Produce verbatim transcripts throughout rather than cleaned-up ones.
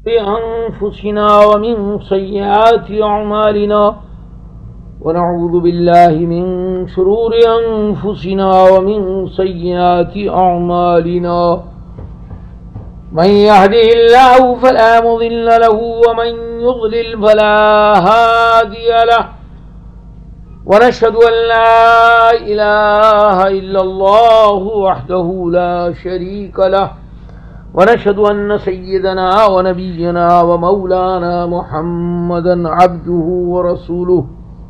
بأنفسنا ومن سيئات أعمالنا، ونعوذ بالله من شرور أنفسنا ومن سيئات أعمالنا. من يهده الله فلا مضل له ومن يضلل فلا هادي له، ونشهد أن لا إله إلا الله وحده لا شريك له، ونشهد أن سيدنا ونبينا ومولانا محمدا عبده ورسوله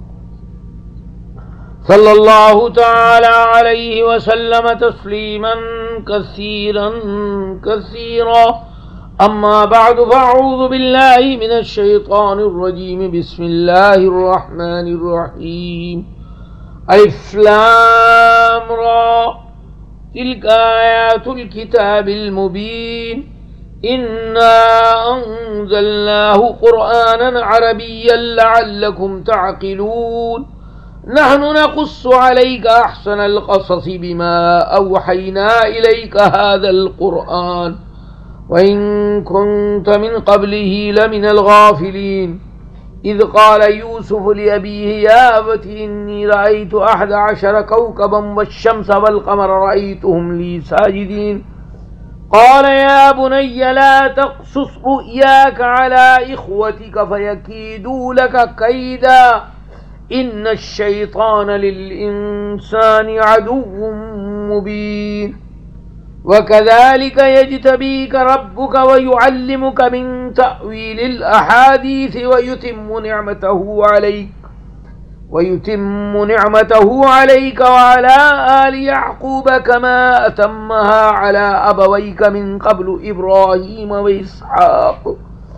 صلى الله تعالى عليه وسلم تسليما كثيرا كثيرا. أما بعد، فأعوذ بالله من الشيطان الرجيم. بسم الله الرحمن الرحيم. ألف لام را، تلك آيات الكتاب المبين. إنا أنزلناه قرآنا عربيا لعلكم تعقلون. نحن نقص عليك أحسن القصص بما أوحينا إليك هذا القرآن وإن كنت من قبله لمن الغافلين. إذ قال يوسف لأبيه يا أبت إني رأيت أحد عشر كوكبا والشمس والقمر رأيتهم لي ساجدين. قال يا بني لا تقصص رؤياك على إخوتك فيكيدوا لك كيدا، إن الشيطان للإنسان عدو مبين. وكذلك يجتبيك ربك ويعلمك من تأويل الأحاديث ويتم نعمته عليك ويتم نعمته عليك وعلى آل يعقوب كما أتمها على أبويك من قبل إبراهيم وإسحاق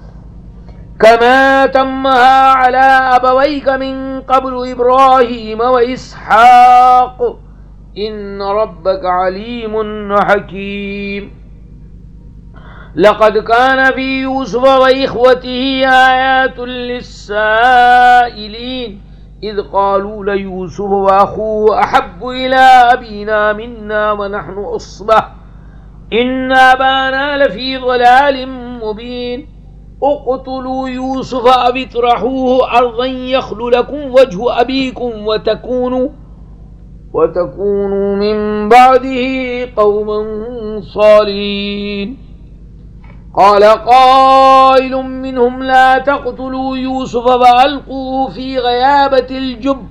كما تمها على أبويك من قبل إبراهيم وإسحاق إن ربك عليم حكيم. لقد كان في يوسف وإخوته آيات للسائلين، إذ قالوا ليوسف وأخوه أحب إلى أبينا منا ونحن عصبة إن أبانا لفي ضلال مبين. اقتلوا يوسف أو اطرحوه أرضا يخل لكم وجه أبيكم وتكونوا وتكونوا من بعده قوما صالحين. قال قائل منهم لا تقتلوا يوسف وألقوه في غيابة الجب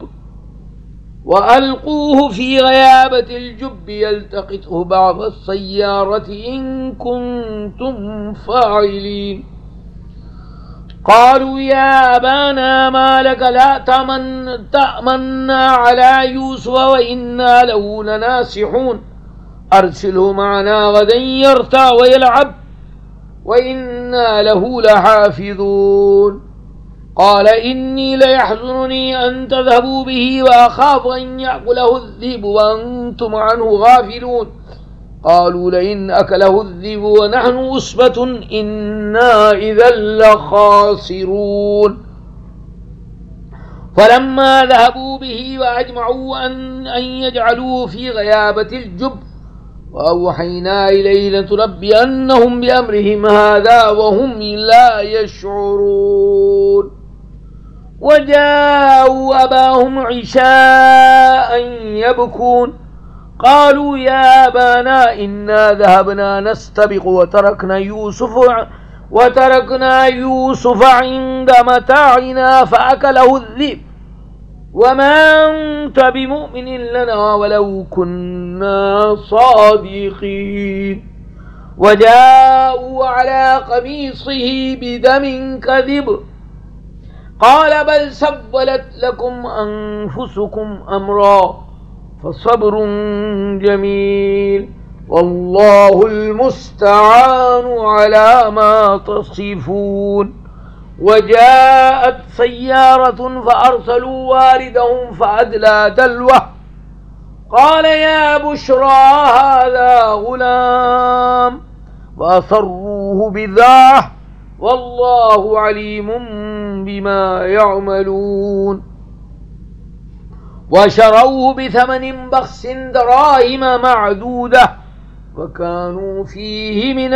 وألقوه في غيابة الجب يلتقطه بعض السيارة إن كنتم فاعلين. قالوا يا أبانا ما لك لا تأمن تأمنا على يوسف وإنا له لناصحون، أرسله معنا غدا يرتع ويلعب وإنا له لحافظون. قال إني ليحزنني أن تذهبوا به وأخاف أن يأكله الذئب وأنتم عنه غافلون. قالوا لئن أكله الذئب ونحن عصبة إنا إذا لخاسرون. فلما ذهبوا به وأجمعوا أن, أن يجعلوه في غيابة الجب وأوحينا إليه لتنبئنهم بأمرهم هذا وهم لا يشعرون. وجاءوا أباهم عشاء يبكون. قالوا يا أبانا إنا ذهبنا نستبق وتركنا يوسف وتركنا يوسف عند متاعنا فأكله الذئب وما أنت بمؤمن لنا ولو كنا صادقين. وجاءوا على قميصه بدم كذب. قال بل سولت لكم أنفسكم أمرا فصبر جميل والله المستعان على ما تصفون. وجاءت سيارة فأرسلوا واردهم فأدلى دلوه. قال يا بشرى هذا غلام وأسروه بذاه والله عليم بما يعملون. وشروه بثمن بخس دراهم معدودة وكانوا فيه من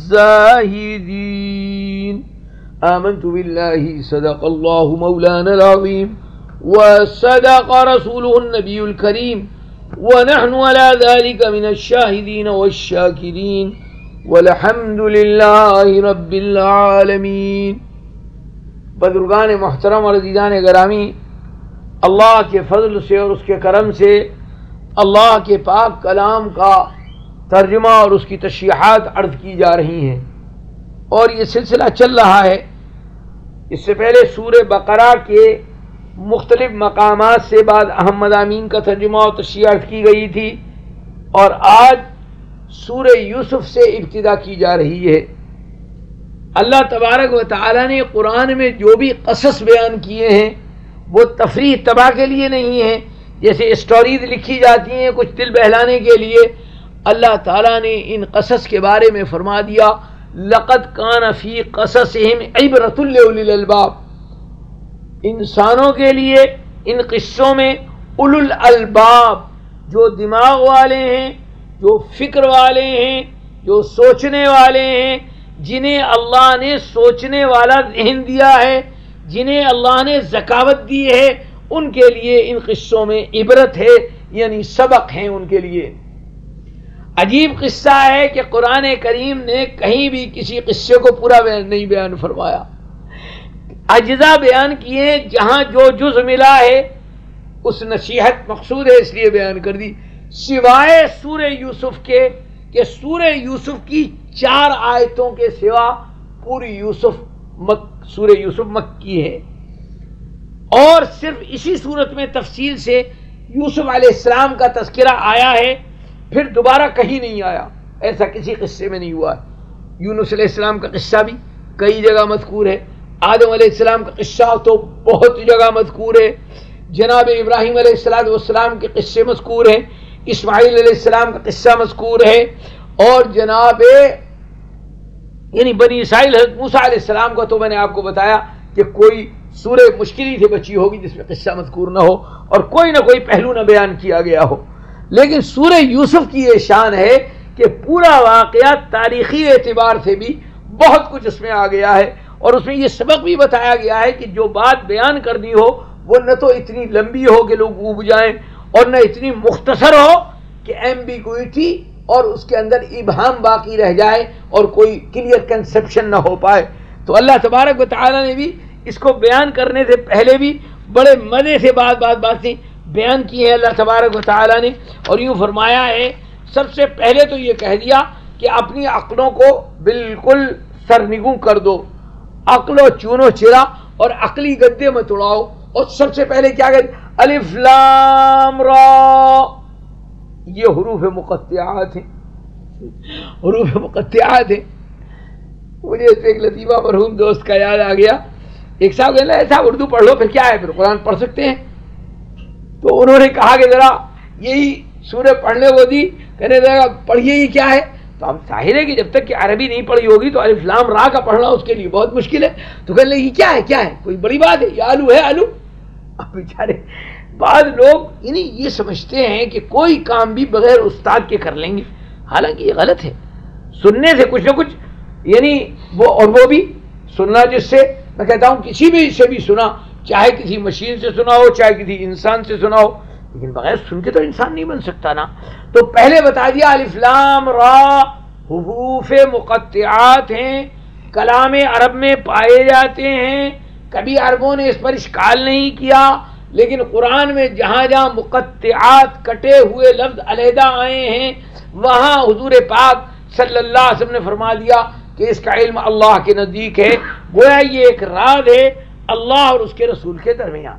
الزاهدين آمنت بالله صدق الله مولانا العظيم وصدق رسوله النبي الكريم ونحن على ذلك من الشاهدين والشاكرين والحمد لله رب العالمین۔ بزرگان محترم اور عزیزان گرامی، اللہ کے فضل سے اور اس کے کرم سے اللہ کے پاک کلام کا ترجمہ اور اس کی تشریحات عرض کی جا رہی ہیں، اور یہ سلسلہ چل رہا ہے۔ اس سے پہلے سورہ بقرہ کے مختلف مقامات سے بعد اہم مضامین کا ترجمہ اور تشریح عرض کی گئی تھی، اور آج سورہ یوسف سے ابتدا کی جا رہی ہے۔ اللہ تبارک و تعالی نے قرآن میں جو بھی قصص بیان کیے ہیں وہ تفریح تباہ کے لیے نہیں ہیں، جیسے اسٹوریز لکھی جاتی ہیں کچھ دل بہلانے کے لیے۔ اللہ تعالیٰ نے ان قصص کے بارے میں فرما دیا لَقَدْ كَانَ فِي قَصَصِهِمْ عِبْرَةٌ لِأُولِي الْأَلْبَابِ، انسانوں کے لیے ان قصوں میں اولو الالباب، جو دماغ والے ہیں، جو فکر والے ہیں، جو سوچنے والے ہیں، جنہیں اللہ نے سوچنے والا ذہن دیا ہے، جنہیں اللہ نے ذکاوت دی ہے، ان کے لیے ان قصوں میں عبرت ہے، یعنی سبق ہیں ان کے لیے۔ عجیب قصہ ہے کہ قرآن کریم نے کہیں بھی کسی قصے کو پورا بیان نہیں بیان فرمایا، اجزا بیان کیے، جہاں جو جز ملا ہے اس نصیحت مقصود ہے اس لیے بیان کر دی، سوائے سورہ یوسف کے کہ سورہ یوسف کی چار آیتوں کے سوا پوری یوسف مک سورہ یوسف مکی ہے، اور صرف اسی صورت میں تفصیل سے یوسف علیہ السلام کا تذکرہ آیا ہے، پھر دوبارہ کہیں نہیں آیا، ایسا کسی قصے میں نہیں ہوا ہے۔ یونس علیہ السلام کا قصہ بھی کئی جگہ مذکور ہے، آدم علیہ السلام کا قصہ تو بہت جگہ مذکور ہے، جناب ابراہیم علیہ السلام کے قصے مذکور ہیں، اسماعیل علیہ السلام کا قصہ مذکور ہے، اور جناب یعنی بنی اسرائیل حضرت موسیٰ علیہ السلام کا تو میں نے آپ کو بتایا کہ کوئی سورہ مشکل ہی سے بچی ہوگی جس میں قصہ مذکور نہ ہو اور کوئی نہ کوئی پہلو نہ بیان کیا گیا ہو، لیکن سورہ یوسف کی یہ شان ہے کہ پورا واقعہ تاریخی اعتبار سے بھی بہت کچھ اس میں آ گیا ہے، اور اس میں یہ سبق بھی بتایا گیا ہے کہ جو بات بیان کرنی ہو وہ نہ تو اتنی لمبی ہو کہ لوگ اوب جائیں، اور نہ اتنی مختصر ہو کہ ایمبیگوئٹی اور اس کے اندر ابہام باقی رہ جائے اور کوئی کلیئر کنسپشن نہ ہو پائے۔ تو اللہ تبارک و تعالی نے بھی اس کو بیان کرنے سے پہلے بھی بڑے مزے سے بات بات باتیں بیان کی ہے اللہ تبارک و تعالی نے، اور یوں فرمایا ہے سب سے پہلے تو یہ کہہ دیا کہ اپنی عقلوں کو بالکل سرنگوں کر دو، عقل و چونو چرا اور عقلی گدے مت اڑاؤ، اور سب سے پہلے کیا کہ الف لام را، یہ حروف مقطعات ہیں، حروف مقطعات ہیں۔ مجھے اس پہ ایک لطیفہ مرحوم دوست کا یاد آ گیا، ایک صاحب کہنے لگا صاحب اردو پڑھ لو پھر کیا ہے، پھر قرآن پڑھ سکتے ہیں؟ تو انہوں نے کہا کہ ذرا یہی سورہ پڑھنے کو دی، کہنے لگا پڑھیے یہ کیا ہے؟ تو ہم ظاہر ہے کہ جب تک کہ عربی نہیں پڑھی ہوگی تو الف لام را کا پڑھنا اس کے لیے بہت مشکل ہے، تو کہنے لگے یہ کیا ہے کیا ہے، کوئی بڑی بات ہے، یہ آلو ہے آلو؟ اب بیچارے بعض لوگ یعنی یہ سمجھتے ہیں کہ کوئی کام بھی بغیر استاد کے کر لیں گے، حالانکہ یہ غلط ہے، سننے سے کچھ نہ کچھ یعنی وہ، اور وہ بھی سننا جس سے میں کہتا ہوں کسی بھی سے بھی سنا، چاہے کسی مشین سے سنا ہو چاہے کسی انسان سے سنا ہو، لیکن بغیر سن کے تو انسان نہیں بن سکتا نا۔ تو پہلے بتا دیا الف لام را حروف مقطعات ہیں، کلام عرب میں پائے جاتے ہیں، کبھی عربوں نے اس پر اشکال نہیں کیا، لیکن قرآن میں جہاں جہاں مقطعات کٹے ہوئے لفظ علیحدہ آئے ہیں وہاں حضور پاک صلی اللہ علیہ وسلم نے فرما دیا کہ اس کا علم اللہ کے نزدیک ہے، گویا یہ ایک راز ہے اللہ اور اس کے رسول کے درمیان۔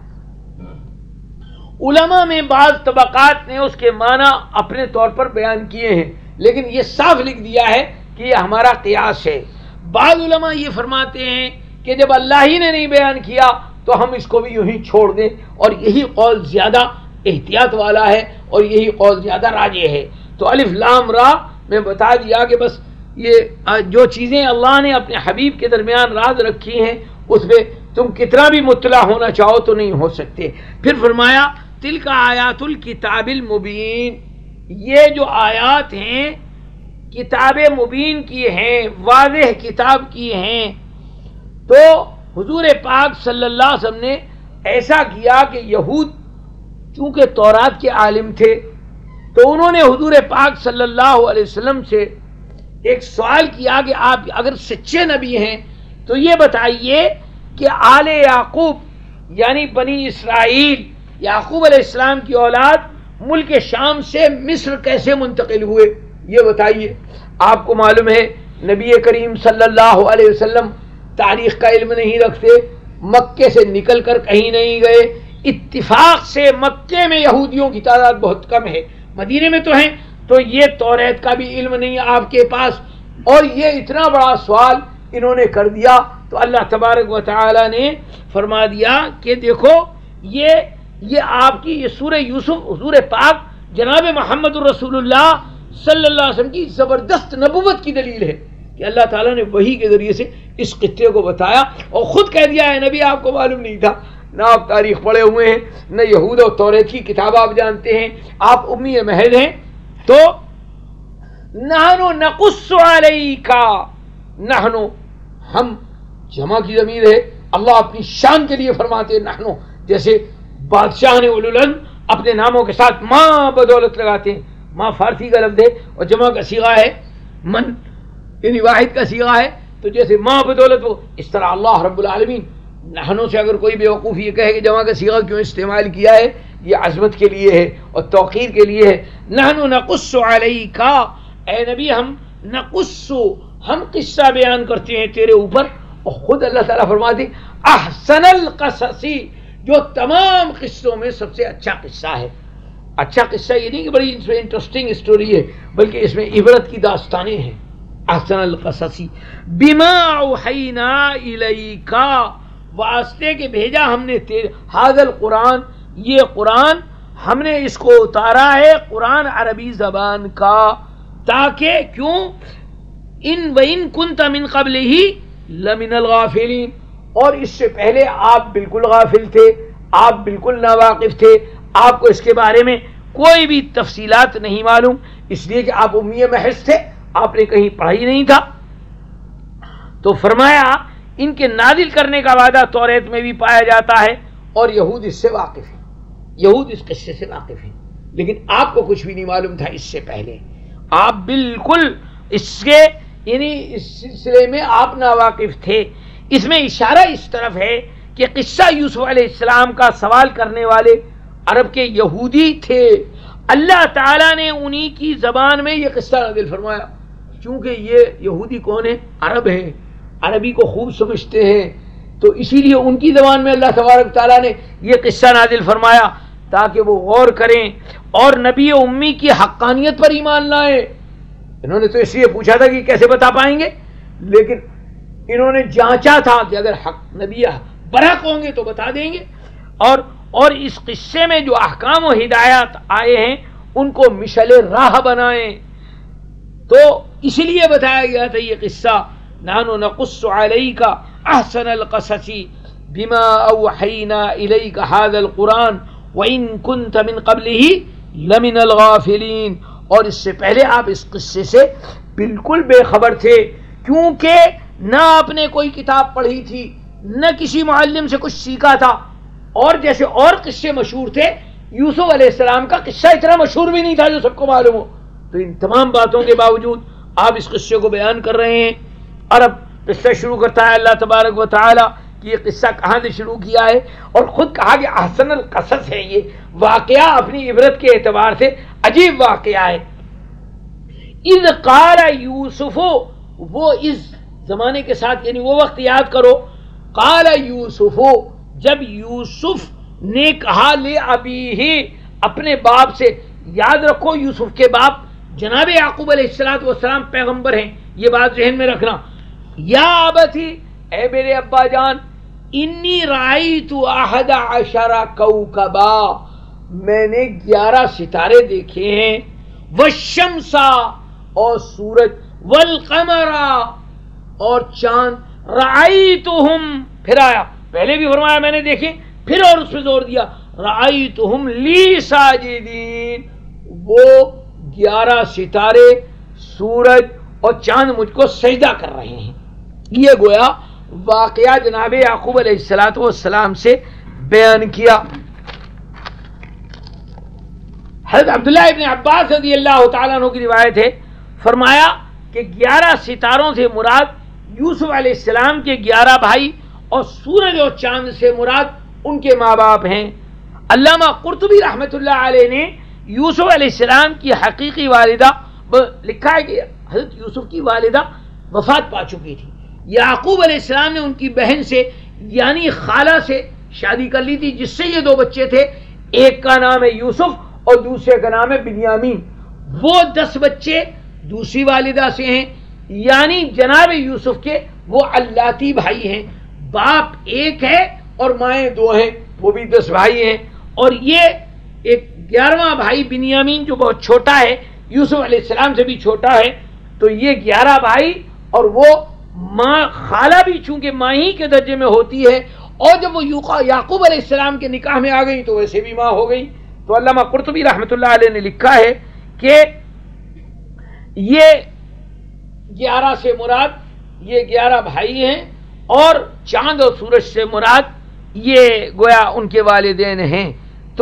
علماء میں بعض طبقات نے اس کے معنی اپنے طور پر بیان کیے ہیں، لیکن یہ صاف لکھ دیا ہے کہ یہ ہمارا قیاس ہے۔ بعض علماء یہ فرماتے ہیں کہ جب اللہ ہی نے نہیں بیان کیا تو ہم اس کو بھی یوں ہی چھوڑ دیں، اور یہی قول زیادہ احتیاط والا ہے اور یہی قول زیادہ راجح ہے۔ تو الف لام را میں بتا دیا کہ بس یہ جو چیزیں اللہ نے اپنے حبیب کے درمیان راز رکھی ہیں اس میں تم کتنا بھی مطلع ہونا چاہو تو نہیں ہو سکتے۔ پھر فرمایا تلک آیات الکتاب المبین، یہ جو آیات ہیں کتاب مبین کی ہیں، واضح کتاب کی ہیں، تو حضور پاک صلی اللہ علیہ وسلم نے ایسا کیا کہ یہود چونکہ تورات کے عالم تھے تو انہوں نے حضور پاک صلی اللہ علیہ وسلم سے ایک سوال کیا کہ آپ اگر سچے نبی ہیں تو یہ بتائیے کہ آل یعقوب یعنی بنی اسرائیل، یعقوب علیہ السلام کی اولاد ملک شام سے مصر کیسے منتقل ہوئے، یہ بتائیے۔ آپ کو معلوم ہے نبی کریم صلی اللہ علیہ وسلم تاریخ کا علم نہیں رکھتے، مکے سے نکل کر کہیں نہیں گئے، اتفاق سے مکے میں یہودیوں کی تعداد بہت کم ہے، مدینے میں تو ہیں، تو یہ توریت کا بھی علم نہیں ہے آپ کے پاس، اور یہ اتنا بڑا سوال انہوں نے کر دیا تو اللہ تبارک و تعالی نے فرما دیا کہ دیکھو یہ یہ آپ کی یہ سورہ یوسف حضور پاک جناب محمد الرسول اللہ صلی اللہ علیہ وسلم کی زبردست نبوت کی دلیل ہے کہ اللہ تعالیٰ نے وحی کے ذریعے سے اس قصے کو بتایا اور خود کہہ دیا ہے نبی آپ کو معلوم نہیں تھا، نہ آپ تاریخ پڑھے ہوئے ہیں، نہ یہود اور توریت کی کتاب آپ جانتے ہیں، آپ امی محض ہیں، تو نحنو نقص علیکا، نحنو ہم جمع کی ضمیر ہے، اللہ اپنی شان کے لیے فرماتے ہیں نحنو، جیسے بادشاہ نے اولو العزم اپنے ناموں کے ساتھ ماں بدولت لگاتے ہیں، ماں فارسی کا لفظ ہے اور جمع کا صیغہ ہے من، یعنی واحد کا صیغہ ہے، تو جیسے ماں بدولت وہ، اس طرح اللہ رب العالمین نحنو سے اگر کوئی بیوقوف یہ کہے کہ جمع کا صیغہ کیوں استعمال کیا ہے، یہ عظمت کے لیے ہے اور توقیر کے لیے ہے۔ نحنو نقص علیکا، اے نبی ہم نقص، ہم قصہ بیان کرتے ہیں تیرے اوپر، اور خود اللہ تعالیٰ فرماتے ہیں احسن القصصی، جو تمام قصوں میں سب سے اچھا قصہ ہے۔ اچھا قصہ یہ نہیں کہ بڑی اس میں انٹرسٹنگ اسٹوری ہے، بلکہ اس میں عبرت کی داستانیں ہیں۔ احسن القصصی بما اوحینا الیکا، واسطے کے بھیجا ہم نے تیرے، ھذا القرآن، یہ قرآن ہم نے اس کو اتارا ہے قرآن عربی زبان کا، تاکہ کیوں ان وَإِن كُنْتَ مِن قَبْلِهِ لَمِنَ الْغَافِلِينَ، اور اس سے پہلے آپ بالکل غافل تھے، آپ بالکل ناواقف تھے، آپ کو اس کے بارے میں کوئی بھی تفصیلات نہیں معلوم، اس لیے کہ آپ امی محض تھے، آپ نے کہیں پڑھا ہی نہیں تھا۔ تو فرمایا ان کے نازل کرنے کا وعدہ توریت میں بھی پایا جاتا ہے، اور یہود اس سے واقف ہیں، یہود اس قصے سے واقف ہیں، لیکن آپ کو کچھ بھی نہیں معلوم تھا اس سے پہلے، آپ بالکل اس کے یعنی اس سلسلے میں آپ ناواقف تھے۔ اس میں اشارہ اس طرف ہے کہ قصہ یوسف علیہ السلام کا سوال کرنے والے عرب کے یہودی تھے، اللہ تعالیٰ نے انہی کی زبان میں یہ قصہ نازل فرمایا، چونکہ یہ یہودی کون ہے؟ عرب ہیں، عربی کو خوب سمجھتے ہیں، تو اسی لیے ان کی زبان میں اللہ تبارک تعالیٰ نے یہ قصہ نازل فرمایا تاکہ وہ غور کریں اور نبی امی کی حقانیت پر ایمان لائیں۔ انہوں نے تو اس لیے پوچھا تھا کہ کیسے بتا پائیں گے، لیکن انہوں نے جانچا تھا کہ اگر حق نبی برحق ہوں گے تو بتا دیں گے، اور اور اس قصے میں جو احکام و ہدایات آئے ہیں ان کو مشعل راہ بنائیں، تو اس لیے بتایا گیا تھا یہ قصہ نحن نقص علیک احسن القصص بما اوحینا الیک ھذا القرآن وان کنت من قبلہ لمن الغافلین، اور اس سے پہلے آپ اس قصے سے بالکل بے خبر تھے، کیونکہ نہ آپ نے کوئی کتاب پڑھی تھی، نہ کسی معلم سے کچھ سیکھا تھا، اور جیسے اور قصے مشہور تھے یوسف علیہ السلام کا قصہ اتنا مشہور بھی نہیں تھا جو سب کو معلوم ہو، تو ان تمام باتوں کے باوجود آپ اس قصے کو بیان کر رہے ہیں۔ اور اب قصہ شروع کرتا ہے اللہ تبارک و تعالیٰ کہ یہ قصہ کہاں سے شروع کیا ہے، اور خود کہا کہ احسن القصص ہے، یہ واقعہ اپنی عبرت کے اعتبار سے عجیب واقعہ ہے۔ اذ قال یوسف، وہ اس زمانے کے ساتھ یعنی وہ وقت یاد کرو، قال یوسف، جب یوسف نے کہا لے ابیہ، اپنے باپ سے، یاد رکھو یوسف کے باپ جناب یعقوب علیہ السلام والسلام پیغمبر ہیں، یہ بات ذہن میں رکھنا، یا ابتی، اے میرے ابا جان، انی رأیت احد عشر کوکبا، میں نے گیارہ ستارے دیکھے ہیں، والشمس، اور سورج، والقمر، اور چاند، رأیتہم، پھر آیا، پہلے بھی فرمایا میں نے دیکھے، پھر اور اس پہ زور دیا، رأیتہم لی ساجدین، وہ گیارہ ستارے سورج اور چاند مجھ کو سجدہ کر رہے ہیں. یہ گویا واقعہ جناب یعقوب علیہ السلام والسلام سے بیان کیا. حضرت عبداللہ ابن عباس رضی اللہ تعالیٰ عنہ کی روایت ہے، فرمایا کہ گیارہ ستاروں سے مراد یوسف علیہ السلام کے گیارہ بھائی اور سورج اور چاند سے مراد ان کے ماں باپ ہیں. علامہ قرطبی رحمۃ اللہ علیہ نے یوسف علیہ السلام کی حقیقی والدہ لکھا ہے کہ حضرت یوسف کی والدہ وفات پا چکی تھی. یعقوب علیہ السلام نے ان کی بہن سے یعنی خالہ سے شادی کر لی تھی، جس سے یہ دو بچے تھے. ایک کا نام ہے یوسف اور دوسرے کا نام ہے بنیامین. وہ دس بچے دوسری والدہ سے ہیں، یعنی جناب یوسف کے وہ اللاتی بھائی ہیں. باپ ایک ہے اور مائیں دو ہیں، وہ بھی دس بھائی ہیں. اور یہ ایک گیارہواں بھائی بنیامین جو بہت چھوٹا ہے، یوسف علیہ السلام سے بھی چھوٹا ہے. تو یہ گیارہ بھائی اور وہ ماں خالہ بھی چونکہ ماں ہی کے درجے میں ہوتی ہے، اور جب وہ یعقوب علیہ السلام کے نکاح میں آ گئی تو ویسے بھی ماں ہو گئی. تو علامہ قرطبی رحمۃ اللہ علیہ نے لکھا ہے کہ یہ گیارہ سے مراد یہ گیارہ بھائی ہیں اور چاند اور سورج سے مراد یہ گویا ان کے والدین ہیں. تو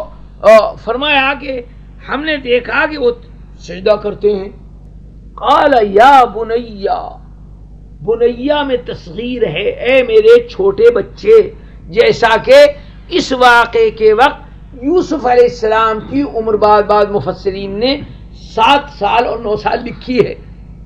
فرمایا کہ ہم نے دیکھا کہ وہ سجدہ کرتے ہیں. قال یا بنیا، بنیا میں تصغیر ہے، اے میرے چھوٹے بچے. جیسا کہ اس واقعے کے وقت یوسف علیہ السلام کی عمر بعد بعد مفسرین نے سات سال اور نو سال لکھی ہے.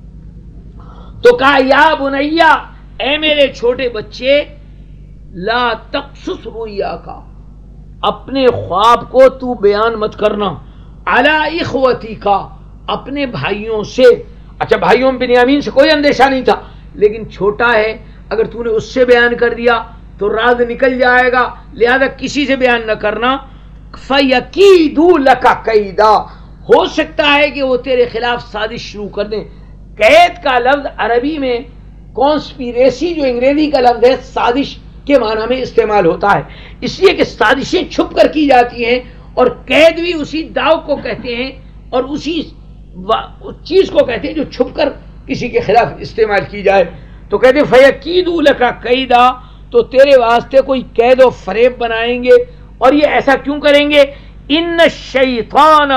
تو کہا یا بنیا، اے میرے چھوٹے بچے، لا تقصص رؤیا کا، اپنے خواب کو تو بیان مت کرنا، علی اخوتی کا، اپنے بھائیوں سے. اچھا بھائیوں میں بنیامین سے کوئی اندیشہ نہیں تھا، لیکن چھوٹا ہے، اگر تو نے اس سے بیان کر دیا تو راز نکل جائے گا، لہذا کسی سے بیان نہ کرنا. فَيَكِيدُوا لَكَ كَيْدًا، ہو سکتا ہے کہ وہ تیرے خلاف سازش شروع کر دیں. قید کا لفظ عربی میں کانسپیریسی جو انگریزی کا لفظ ہے سازش کے معنی میں استعمال ہوتا ہے، اس لیے کہ سازشیں چھپ کر کی جاتی ہیں، اور قید بھی اسی داؤ کو کہتے ہیں اور اسی چیز کو کہتے ہیں جو چھپ کر کسی کے خلاف استعمال کی جائے. تو کہتے ہیں فَيَكِيدُوا لَكَ كَيْدًا، تو تیرے واسطے کوئی قید و فریب بنائیں گے. اور یہ ایسا کیوں کریں گے؟ ان الشیطان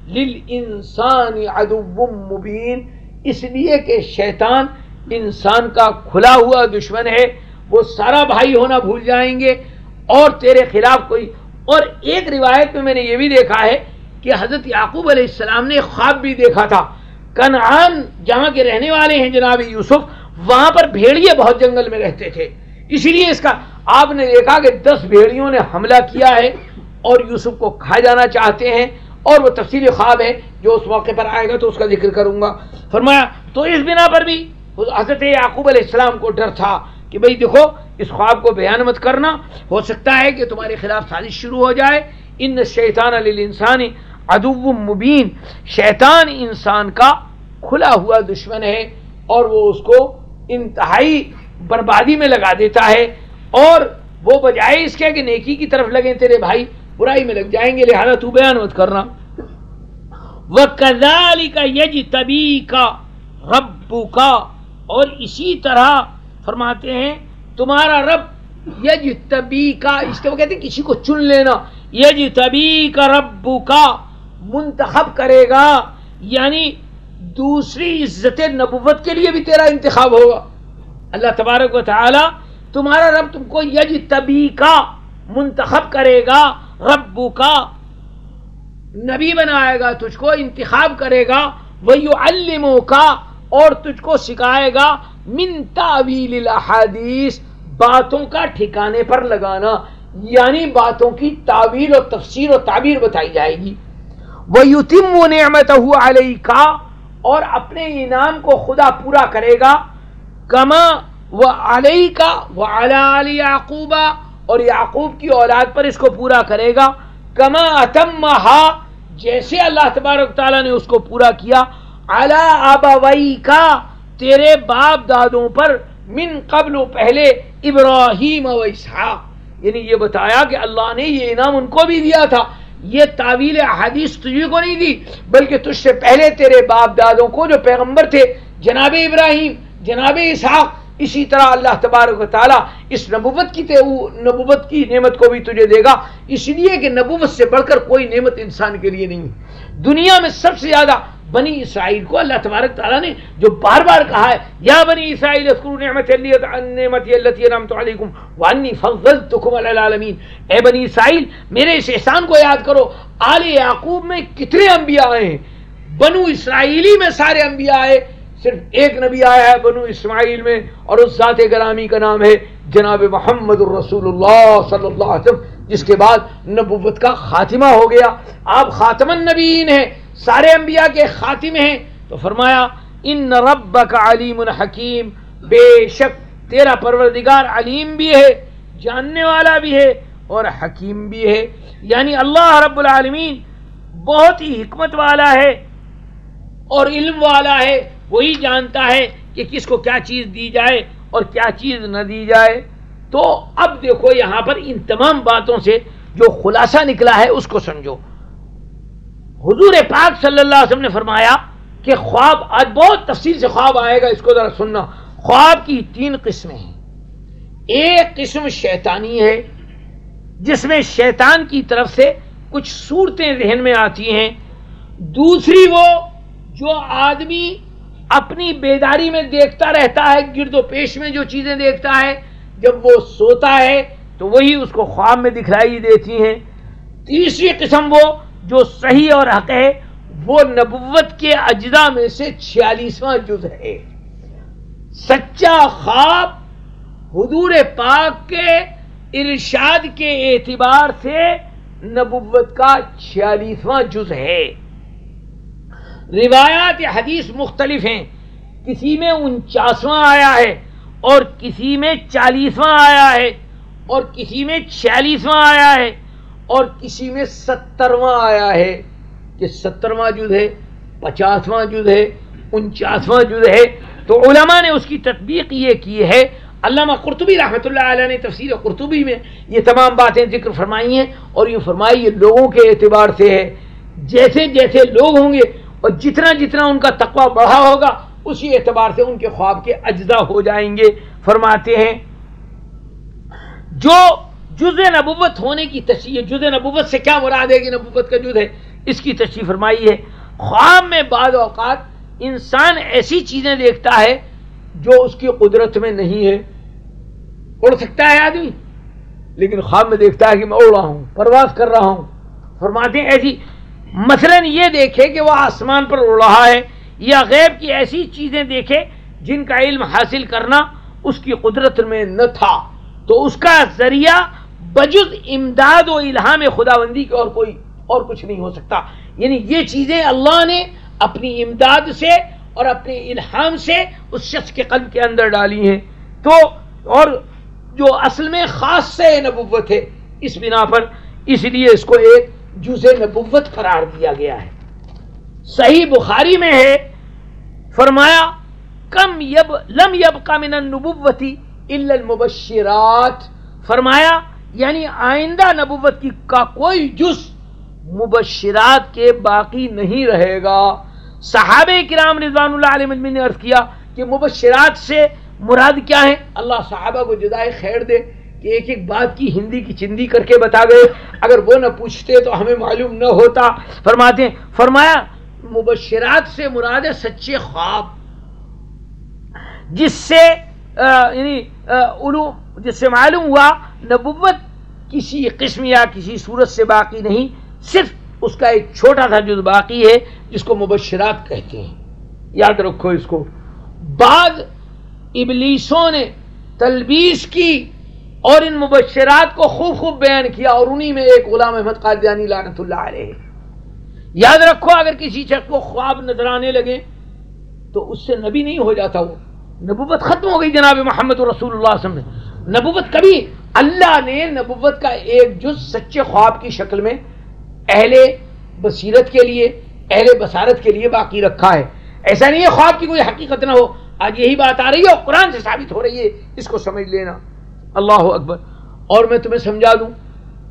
للانسان عدو مبین، اس لیے کہ شیطان انسان کا کھلا ہوا دشمن ہے. وہ سارا بھائی ہونا بھول جائیں گے اور تیرے خلاف کوئی. اور ایک روایت میں میں نے یہ بھی دیکھا ہے کہ حضرت یعقوب علیہ السلام نے خواب بھی دیکھا تھا. کنعان جہاں کے رہنے والے ہیں جناب یوسف، وہاں پر بھیڑیے بہت جنگل میں رہتے تھے، اسی لیے اس کا آپ نے دیکھا کہ دس بھیڑیوں نے حملہ کیا ہے اور یوسف کو کھا جانا چاہتے ہیں. اور وہ تفصیلی خواب ہے جو اس موقع پر آئے گا تو اس کا ذکر کروں گا. فرمایا تو اس بنا پر بھی حضرت یعقوب علیہ السلام کو ڈر تھا کہ بھئی دیکھو اس خواب کو بیان مت کرنا، ہو سکتا ہے کہ تمہارے خلاف سازش شروع ہو جائے. ان الشیطان للانسان عدو مبین، شیطان انسان کا کھلا ہوا دشمن ہے اور وہ اس کو انتہائی بربادی میں لگا دیتا ہے. اور وہ بجائے اس کے کہ نیکی کی طرف لگیں تیرے بھائی برائی میں لگ جائیں گے، لہذا تو بیان مت کرنا. وَكَذَلِكَ يَجْتَبِيكَ رَبُّكَ، اور اسی طرح فرماتے ہیں تمہارا رب یجتبیک، اس کو کہتے ہیں کسی کو چن لینا. یجتبیک ربک، منتخب کرے گا، یعنی دوسری عزت نبوت کے لیے بھی تیرا انتخاب ہوگا. اللہ تبارک و تعالی تمہارا رب تم کو یجتبیک منتخب کرے گا، ربک نبی بنائے گا، تجھ کو انتخاب کرے گا. وَيُعَلِّمُكَ، اور تجھ کو سکھائے گا، من تعویل الاحادیث، باتوں کا ٹھکانے پر لگانا، یعنی باتوں کی تعویل اور تفسیر اور تعبیر بتائی جائے گی. وَيُتِمُّ نِعْمَتَهُ عَلَيْكَ، اور اپنے انعام کو خدا پورا کرے گا. کما وَعَلَيْكَ وَعَلَىٰ آلِ یعقوب، اور یعقوب کی اولاد پر اس کو پورا کرے گا. کما اتمہا، جیسے اللہ تبارک تعالیٰ نے اس کو پورا کیا. علی ابویک، تیرے باپ دادوں پر، من قبل، پہلے، ابراہیم و اسحاق، یعنی یہ بتایا کہ اللہ نے یہ انعام ان کو بھی دیا تھا یہ تعویل احادیث تجھے کو نہیں دی بلکہ تجھ سے پہلے تیرے باپ دادوں کو جو پیغمبر تھے جناب ابراہیم جناب اسحاق، اسی طرح اللہ تبارک و تعالیٰ اس نبوت کی نبوت کی نعمت کو بھی تجھے دے گا، اس لیے کہ نبوت سے بڑھ کر کوئی نعمت انسان کے لیے نہیں ہے۔ دنیا میں سب سے زیادہ بنی اسرائیل کو اللہ تبارک تعالیٰ نے جو بار بار کہا ہے یا بنی اسرائیل اذکروا نعمتی التی انعمت علیکم وانی فضلتکم علی العالمین، اے بنی اسرائیل میرے اس احسان کو یاد کرو۔ آل یعقوب میں کتنے انبیاء آئے ہیں؟ بنو اسرائیلی میں سارے انبیاء آئے، صرف ایک نبی آیا ہے بنو اسماعیل میں، اور اس ذات گرامی کا نام ہے جناب محمد الرسول اللہ صلی اللہ علیہ وسلم، جس کے بعد نبوت کا خاتمہ ہو گیا۔ آپ خاتم النبیین ہیں، سارے انبیاء کے خاتم ہیں۔ تو فرمایا ان ربک علیم حکیم، بے شک تیرا پروردگار علیم بھی ہے، جاننے والا بھی ہے اور حکیم بھی ہے، یعنی اللہ رب العالمین بہت ہی حکمت والا ہے اور علم والا ہے، وہی جانتا ہے کہ کس کو کیا چیز دی جائے اور کیا چیز نہ دی جائے۔ تو اب دیکھو یہاں پر ان تمام باتوں سے جو خلاصہ نکلا ہے اس کو سمجھو۔ حضور پاک صلی اللہ علیہ وسلم نے فرمایا کہ خواب، آج بہت تفصیل سے خواب آئے گا، اس کو ذرا سننا۔ خواب کی تین قسمیں ہیں۔ ایک قسم شیطانی ہے جس میں شیطان کی طرف سے کچھ صورتیں ذہن میں آتی ہیں۔ دوسری وہ جو آدمی اپنی بیداری میں دیکھتا رہتا ہے، گرد و پیش میں جو چیزیں دیکھتا ہے، جب وہ سوتا ہے تو وہی اس کو خواب میں دکھلائی دیتی ہیں۔ تیسری قسم وہ جو صحیح اور حق ہے، وہ نبوت کے اجزاء میں سے چھیالیسواں جز ہے۔ سچا خواب حضور پاک کے ارشاد کے اعتبار سے نبوت کا چھیالیسواں جز ہے۔ روایات حدیث مختلف ہیں، کسی میں انچاسواں آیا ہے اور کسی میں چالیسواں آیا ہے اور کسی میں چھیالیسواں آیا ہے اور کسی میں سترواں آیا ہے کہ سترواں جز ہے، پچاسواں جز ہے، انچاسواں جز ہے۔ تو علماء نے اس کی تطبیق یہ کی ہے۔ علامہ قرطبی رحمۃ اللہ علیہ نے تفسیر قرطبی میں یہ تمام باتیں ذکر فرمائی ہیں، اور یہ فرمائی یہ لوگوں کے اعتبار سے ہے، جیسے جیسے لوگ ہوں گے اور جتنا جتنا ان کا تقویٰ بڑھا ہوگا اسی اعتبار سے ان کے خواب کے اجزاء ہو جائیں گے۔ فرماتے ہیں جو جز نبوت ہونے کی تشریح، جز نبوت سے کیا مراد ہے کہ نبوت کا جز ہے، اس کی تشریح فرمائی ہے۔ خواب میں بعض اوقات انسان ایسی چیزیں دیکھتا ہے جو اس کی قدرت میں نہیں ہے۔ اڑ سکتا ہے آدمی، لیکن خواب میں دیکھتا ہے کہ میں اڑ رہا ہوں، پرواز کر رہا ہوں۔ فرماتے ہیں ایسی مثلا یہ دیکھے کہ وہ آسمان پر اڑ رہا ہے، یا غیب کی ایسی چیزیں دیکھے جن کا علم حاصل کرنا اس کی قدرت میں نہ تھا، تو اس کا ذریعہ بجز امداد و الہام خداوندی کے اور کوئی اور کچھ نہیں ہو سکتا۔ یعنی یہ چیزیں اللہ نے اپنی امداد سے اور اپنے الہام سے اس شخص کے قلب کے اندر ڈالی ہیں۔ تو اور جو اصل میں خاص سے نبوت ہے، اس بنا پر اس لیے اس کو ایک جز نبوت قرار دیا گیا ہے۔ صحیح بخاری میں ہے، فرمایا کم یب لم یبق من النبوت الا المبشرات، فرمایا یعنی آئندہ نبوت کی کا کوئی جز مبشرات کے باقی نہیں رہے گا۔ صحابہ کرام رضوان اللہ علیہم نے عرض کیا کہ مبشرات سے مراد کیا ہے؟ اللہ صحابہ کو جزائے خیر دے کہ ایک ایک بات کی ہندی کی چندی کر کے بتا گئے، اگر وہ نہ پوچھتے تو ہمیں معلوم نہ ہوتا۔ فرماتے ہیں فرمایا مبشرات سے مراد ہے سچے خواب، جس سے یعنی علوم جس سے معلوم ہوا نبوت کسی قسم یا کسی صورت سے باقی نہیں، صرف اس کا ایک چھوٹا سا جز باقی ہے جس کو مبشرات کہتے ہیں۔ یاد رکھو اس کو۔ بعض ابلیسوں نے تلبیس کی اور ان مبشرات کو خوب خوب بیان کیا، اور انہی میں ایک غلام احمد قادیانی لعنت اللہ علیہ۔ یاد رکھو اگر کسی شخص کو خواب نظر آنے لگے تو اس سے نبی نہیں ہو جاتا، وہ نبوت ختم ہو گئی جناب محمد رسول اللہ صلی اللہ علیہ وسلم۔ نبوت کبھی اللہ نے نبوت کا ایک جز سچے خواب کی شکل میں اہل بصیرت کے لیے، اہل بصارت کے لیے باقی رکھا ہے۔ ایسا نہیں ہے خواب کی کوئی حقیقت نہ ہو، آج یہی بات آ رہی ہے اور قرآن سے ثابت ہو رہی ہے، اس کو سمجھ لینا۔ اللہ اکبر۔ اور میں تمہیں سمجھا دوں،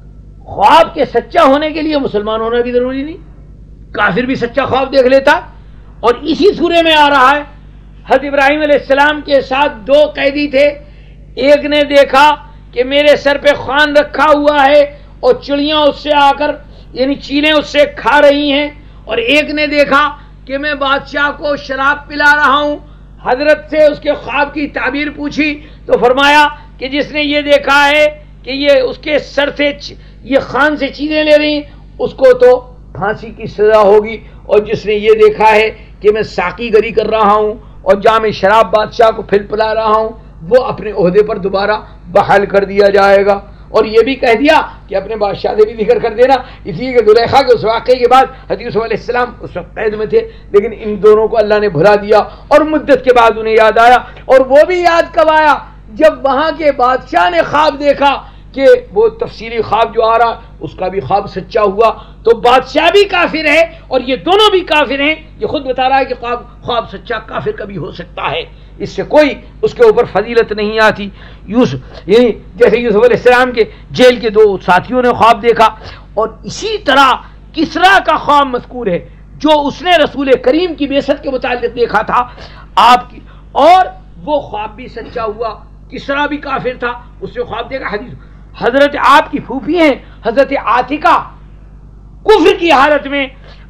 خواب کے سچا ہونے کے لیے مسلمان ہونا بھی ضروری نہیں، کافر بھی سچا خواب دیکھ لیتا. اور اسی سورے میں آ رہا ہے حضرت ابراہیم علیہ السلام کے ساتھ دو قیدی تھے، ایک نے دیکھا کہ میرے سر پہ خوان رکھا ہوا ہے اور چڑیاں اس سے آ کر یعنی چیلیں اس سے کھا رہی ہیں، اور ایک نے دیکھا کہ میں بادشاہ کو شراب پلا رہا ہوں. حضرت سے اس کے خواب کی تعبیر پوچھی تو فرمایا کہ جس نے یہ دیکھا ہے کہ یہ اس کے سر سے یہ خان سے چیزیں لے رہی ہیں اس کو تو پھانسی کی سزا ہوگی، اور جس نے یہ دیکھا ہے کہ میں ساقی گری کر رہا ہوں اور جام شراب بادشاہ کو پھر پلا رہا ہوں وہ اپنے عہدے پر دوبارہ بحال کر دیا جائے گا. اور یہ بھی کہہ دیا کہ اپنے بادشاہ سے بھی ذکر کر دینا، اس لیے کہ زلیخا کے اس واقعے کے بعد حضرت یوسف علیہ السلام اس وقت قید میں تھے، لیکن ان دونوں کو اللہ نے بھلا دیا اور مدت کے بعد انہیں یاد آیا. اور وہ بھی یاد کب آیا؟ جب وہاں کے بادشاہ نے خواب دیکھا کہ وہ تفصیلی خواب جو آ رہا اس کا بھی خواب سچا ہوا، تو بادشاہ بھی کافر ہے اور یہ دونوں بھی کافر ہیں. یہ خود بتا رہا ہے کہ خواب خواب سچا کافر کا بھی ہو سکتا ہے، اس سے کوئی اس کے اوپر فضیلت نہیں آتی. یوسف یعنی جیسے یوسف علیہ السلام کے جیل کے دو ساتھیوں نے خواب دیکھا، اور اسی طرح کسرا کا خواب مذکور ہے جو اس نے رسول کریم کی بعثت کے متعلق دیکھا تھا آپ کی، اور وہ خواب بھی سچا ہوا. کسرا بھی کافر تھا، اس نے خواب دیکھا. حدیث حضرت آپ کی پھوپھی ہیں حضرت عاتکہ کفر کی حالت میں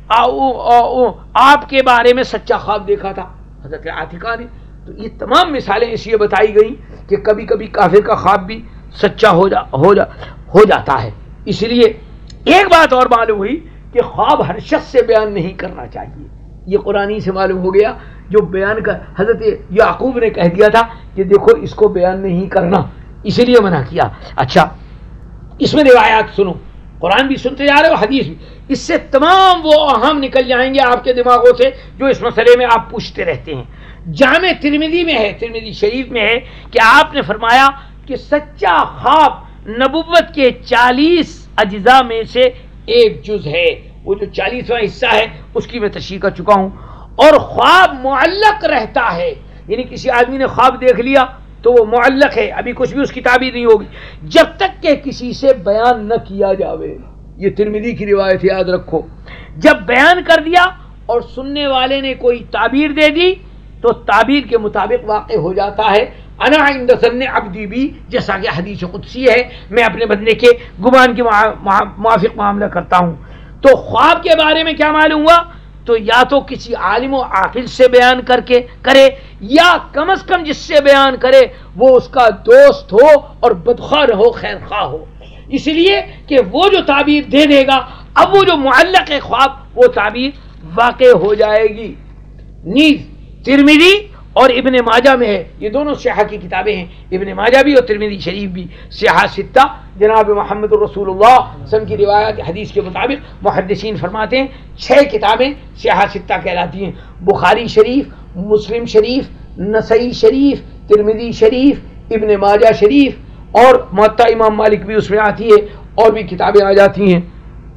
آپ کے بارے میں سچا خواب دیکھا تھا حضرت عاتکہ نے. تو یہ تمام مثالیں اس لیے بتائی گئیں کہ کبھی کبھی کافر کا خواب بھی سچا ہو جا ہو جا ہو جاتا ہے. اس لیے ایک بات اور معلوم ہوئی کہ خواب ہر شخص سے بیان نہیں کرنا چاہیے. یہ قرآن سے معلوم ہو گیا، جو بیان کا حضرت یعقوب نے کہہ دیا تھا کہ دیکھو اس کو بیان نہیں کرنا، اسی لیے منع کیا. اچھا اس میں روایات سنو، قرآن بھی سنتے جا رہے ہو، حدیث بھی، اس سے تمام وہ اہم نکل جائیں گے آپ کے دماغوں سے جو اس مسئلے میں آپ پوچھتے رہتے ہیں. جامع ترمذی میں ہے، ترمذی شریف میں ہے کہ آپ نے فرمایا کہ سچا خواب نبوت کے چالیس اجزاء میں سے ایک جز ہے. وہ جو چالیسواں حصہ ہے اس کی میں تشریح کر چکا ہوں. اور خواب معلق رہتا ہے، یعنی کسی آدمی نے خواب دیکھ لیا تو وہ معلق ہے، ابھی کچھ بھی اس کی تعبیر نہیں ہوگی جب تک کہ کسی سے بیان نہ کیا جاوے. یہ ترمذی کی روایت ہے، یاد رکھو. جب بیان کر دیا اور سننے والے نے کوئی تعبیر دے دی تو تعبیر کے مطابق واقع ہو جاتا ہے. انا عند ظن عبدی بھی، جیسا کہ حدیث قدسی ہے، میں اپنے بندے کے گمان کے موافق معاملہ کرتا ہوں. تو خواب کے بارے میں کیا معلوم ہوا؟ تو یا تو کسی عالم و عاقل سے بیان کر کے کرے، یا کم از کم جس سے بیان کرے وہ اس کا دوست ہو اور بدخواہ نہ ہو، خیر خواہ ہو. اس لیے کہ وہ جو تعبیر دے دے گا اب وہ جو معلق ہے خواب وہ تعبیر واقع ہو جائے گی. نیز ترمذی اور ابن ماجہ میں ہے، یہ دونوں صحیح کی کتابیں ہیں، ابن ماجہ بھی اور ترمذی شریف بھی. صحیح ستہ جناب محمد الرسول اللہ صلی اللہ علیہ وسلم کی روایت حدیث کے مطابق محدثین فرماتے ہیں چھ کتابیں صحیح ستہ کہلاتی ہیں: بخاری شریف، مسلم شریف، نسائی شریف، ترمذی شریف، ابن ماجہ شریف، اور موطا امام مالک بھی اس میں آتی ہے، اور بھی کتابیں آ جاتی ہیں.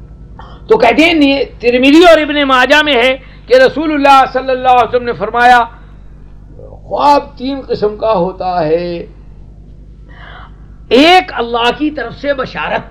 تو کہتے ہیں ترمذی اور ابن ماجہ میں ہے کہ رسول اللہ صلی اللہ علیہ وسلم نے فرمایا خواب تین قسم کا ہوتا ہے. ایک اللہ کی طرف سے بشارت،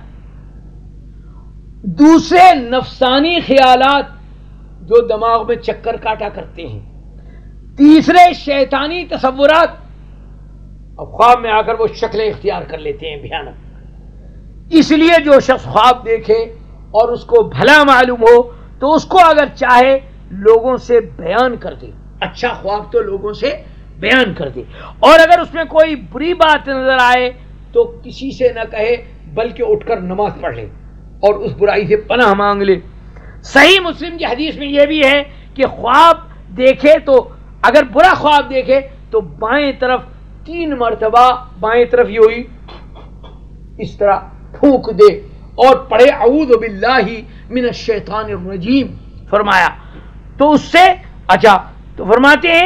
دوسرے نفسانی خیالات جو دماغ میں چکر کاٹا کرتے ہیں، تیسرے شیطانی تصورات، اب خواب میں آ کر وہ شکلیں اختیار کر لیتے ہیں بھیانک. اس لیے جو شخص خواب دیکھے اور اس کو بھلا معلوم ہو تو اس کو اگر چاہے لوگوں سے بیان کر دے، اچھا خواب تو لوگوں سے بیان کر دے، اور اگر اس میں کوئی بری بات نظر آئے تو کسی سے نہ کہے بلکہ اٹھ کر نماز پڑھ لے اور اس برائی سے پناہ مانگ لے. صحیح مسلم کی حدیث میں یہ بھی ہے کہ خواب دیکھے تو اگر برا خواب دیکھے تو بائیں طرف تین مرتبہ بائیں طرف یہ ہوئی اس طرح پھونک دے اور پڑھے اعوذ باللہ من الشیطان الرجیم فرمایا. تو اس سے اچھا تو فرماتے ہیں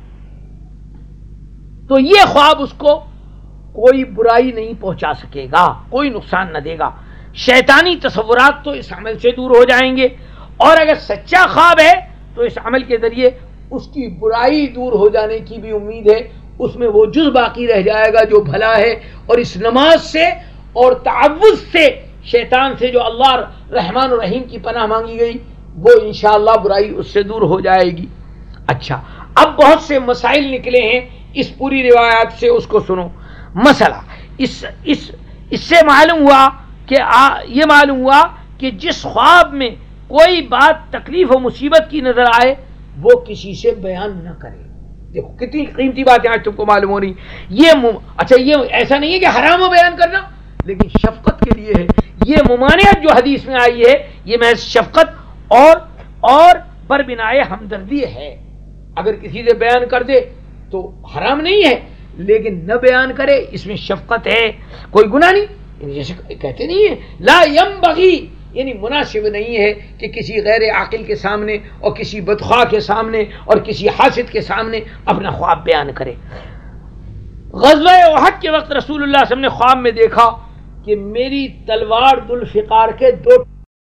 تو یہ خواب اس کو کوئی برائی نہیں پہنچا سکے گا، کوئی نقصان نہ دے گا. شیطانی تصورات تو اس عمل سے دور ہو جائیں گے، اور اگر سچا خواب ہے تو اس عمل کے ذریعے اس کی برائی دور ہو جانے کی بھی امید ہے. اس میں وہ جز باقی رہ جائے گا جو بھلا ہے. اور اس نماز سے اور تعوذ سے شیطان سے جو اللہ رحمان الرحیم کی پناہ مانگی گئی وہ انشاءاللہ برائی اس سے دور ہو جائے گی۔ اچھا، اب بہت سے مسائل نکلے ہیں اس پوری روایات سے، اس کو سنو۔ مسئلہ اس اس اس سے معلوم ہوا کہ آ یہ معلوم ہوا کہ جس خواب میں کوئی بات تکلیف و مصیبت کی نظر آئے وہ کسی سے بیان نہ کرے۔ دیکھو کتنی قیمتی باتیں آج تم کو معلوم ہو رہی۔ یہ مم... اچھا یہ ایسا نہیں ہے کہ حرام ہو بیان کرنا، لیکن شفقت کے لیے ہے۔ یہ ممانعت جو حدیث میں آئی ہے یہ محض شفقت اور اور بر بنائے ہمدردی ہے۔ اگر کسی سے بیان کر دے تو حرام نہیں ہے، لیکن نہ بیان کرے اس میں شفقت ہے، کوئی گناہ نہیں۔ جیسے کہتے نہیں ہے لا ينبغي، یعنی مناسب نہیں ہے کہ کسی غیر عاقل کے سامنے اور کسی بدخواہ کے سامنے اور کسی حاسد کے سامنے اپنا خواب بیان کرے۔ غزوہ احد کے وقت رسول اللہ صلی اللہ علیہ وسلم نے خواب میں دیکھا کہ میری تلوار ذوالفقار کے دو،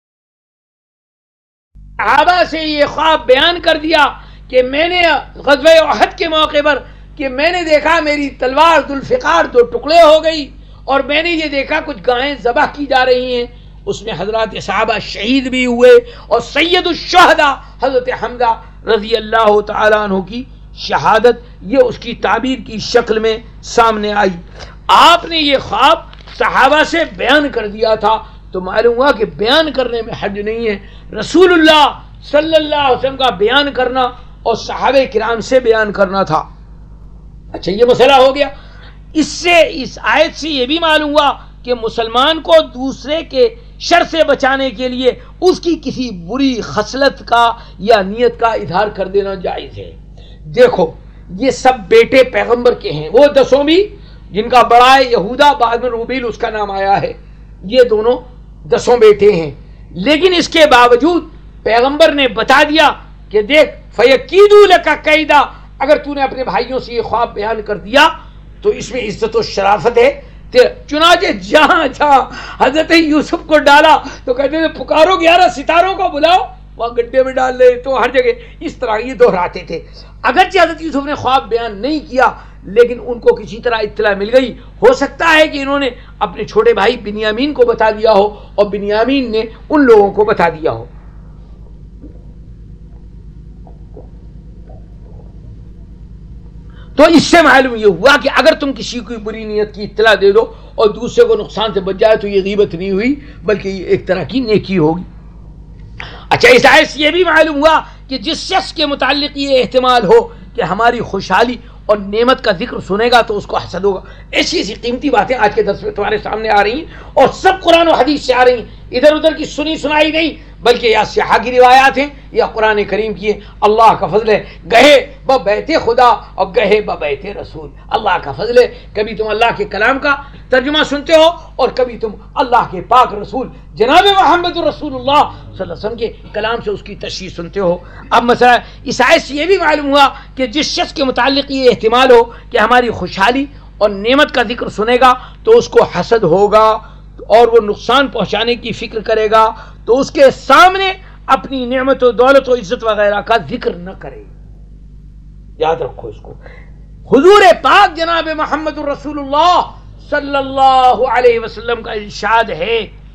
صحابہ سے یہ خواب بیان کر دیا کہ میں نے غزوہ احد کے موقع پر کہ میں نے دیکھا میری تلوار ذوالفقار دو ٹکڑے ہو گئی اور میں نے یہ دیکھا کچھ گائیں ذبح کی جا رہی ہیں۔ اس میں حضرات صحابہ شہید بھی ہوئے اور سید الشہداء حضرت حمزہ رضی اللہ تعالیٰ عنہ کی شہادت یہ اس کی تعبیر کی شکل میں سامنے آئی۔ آپ نے یہ خواب صحابہ سے بیان کر دیا تھا، تو معلوم ہوا کہ بیان کرنے میں حرج نہیں ہے۔ رسول اللہ صلی اللہ علیہ وسلم کا بیان کرنا اور صحابہ کرام سے بیان کرنا تھا۔ اچھا یہ مسئلہ ہو گیا۔ اس سے اس آیت سے یہ بھی معلوم ہوا کہ مسلمان کو دوسرے کے شر سے بچانے کے لیے اس کی کسی بری خصلت کا یا نیت کا اظہار کر دینا جائز ہے۔ دیکھو یہ سب بیٹے پیغمبر کے ہیں، وہ دسوں بھی جن کا بڑا ہے یہودا، بعد میں روبیل اس کا نام آیا ہے، یہ دونوں دسوں بیٹے ہیں، لیکن اس کے باوجود پیغمبر نے بتا دیا کہ دیکھ فَيَكِيدُوا لَكَ كَيْدًا، اگر تو نے اپنے بھائیوں سے یہ خواب بیان کر دیا تو اس میں عزت و شرافت ہے۔ چنانچہ جہاں جہاں حضرت یوسف کو ڈالا تو کہتے تھے پکارو گیارہ ستاروں کو بلاؤ، وہاں گڈھے میں ڈال لے، تو ہر جگہ اس طرح یہ دہراتے تھے۔ اگرچہ حضرت یوسف نے خواب بیان نہیں کیا لیکن ان کو کسی طرح اطلاع مل گئی، ہو سکتا ہے کہ انہوں نے اپنے چھوٹے بھائی بنیامین کو بتا دیا ہو اور بنیامین نے ان لوگوں کو بتا دیا ہو۔ تو اس سے معلوم یہ ہوا کہ اگر تم کسی کو بری نیت کی اطلاع دے دو اور دوسرے کو نقصان سے بچ جائے تو یہ غیبت نہیں ہوئی بلکہ یہ ایک طرح کی نیکی ہوگی۔ اچھا اس آیت سے یہ بھی معلوم ہوا کہ جس شخص کے متعلق یہ احتمال ہو کہ ہماری خوشحالی اور نعمت کا ذکر سنے گا تو اس کو حسد ہوگا۔ ایسی ایسی قیمتی باتیں آج کے درس میں تمہارے سامنے آ رہی ہیں اور سب قرآن و حدیث سے آ رہی ہیں، ادھر ادھر کی سنی سنائی نہیں، بلکہ یا صحابہ کی روایات ہیں یا قرآن کریم کی ہیں۔ اللہ کا فضل ہے، گہے ببیت خدا اور گہے ببیت رسول، اللہ کا فضل ہے۔ کبھی تم اللہ کے کلام کا ترجمہ سنتے ہو اور کبھی تم اللہ کے پاک رسول جناب محمد رسول اللہ صلی اللہ علیہ وسلم کے کلام سے اس کی تشریح سنتے ہو۔ اب مسئلہ اس آیت سے یہ بھی معلوم ہوا کہ جس شخص کے متعلق یہ احتمال ہو کہ ہماری خوشحالی اور نعمت کا ذکر سنے گا تو اس کو حسد ہوگا اور وہ نقصان پہنچانے کی فکر کرے گا، تو اس کے سامنے اپنی نعمت و دولت و عزت وغیرہ کا ذکر نہ کرے۔ یاد رکھو اس کو۔ حضور پاک جناب محمد رسول اللہ صلی اللہ علیہ وسلم کا ارشاد ہے،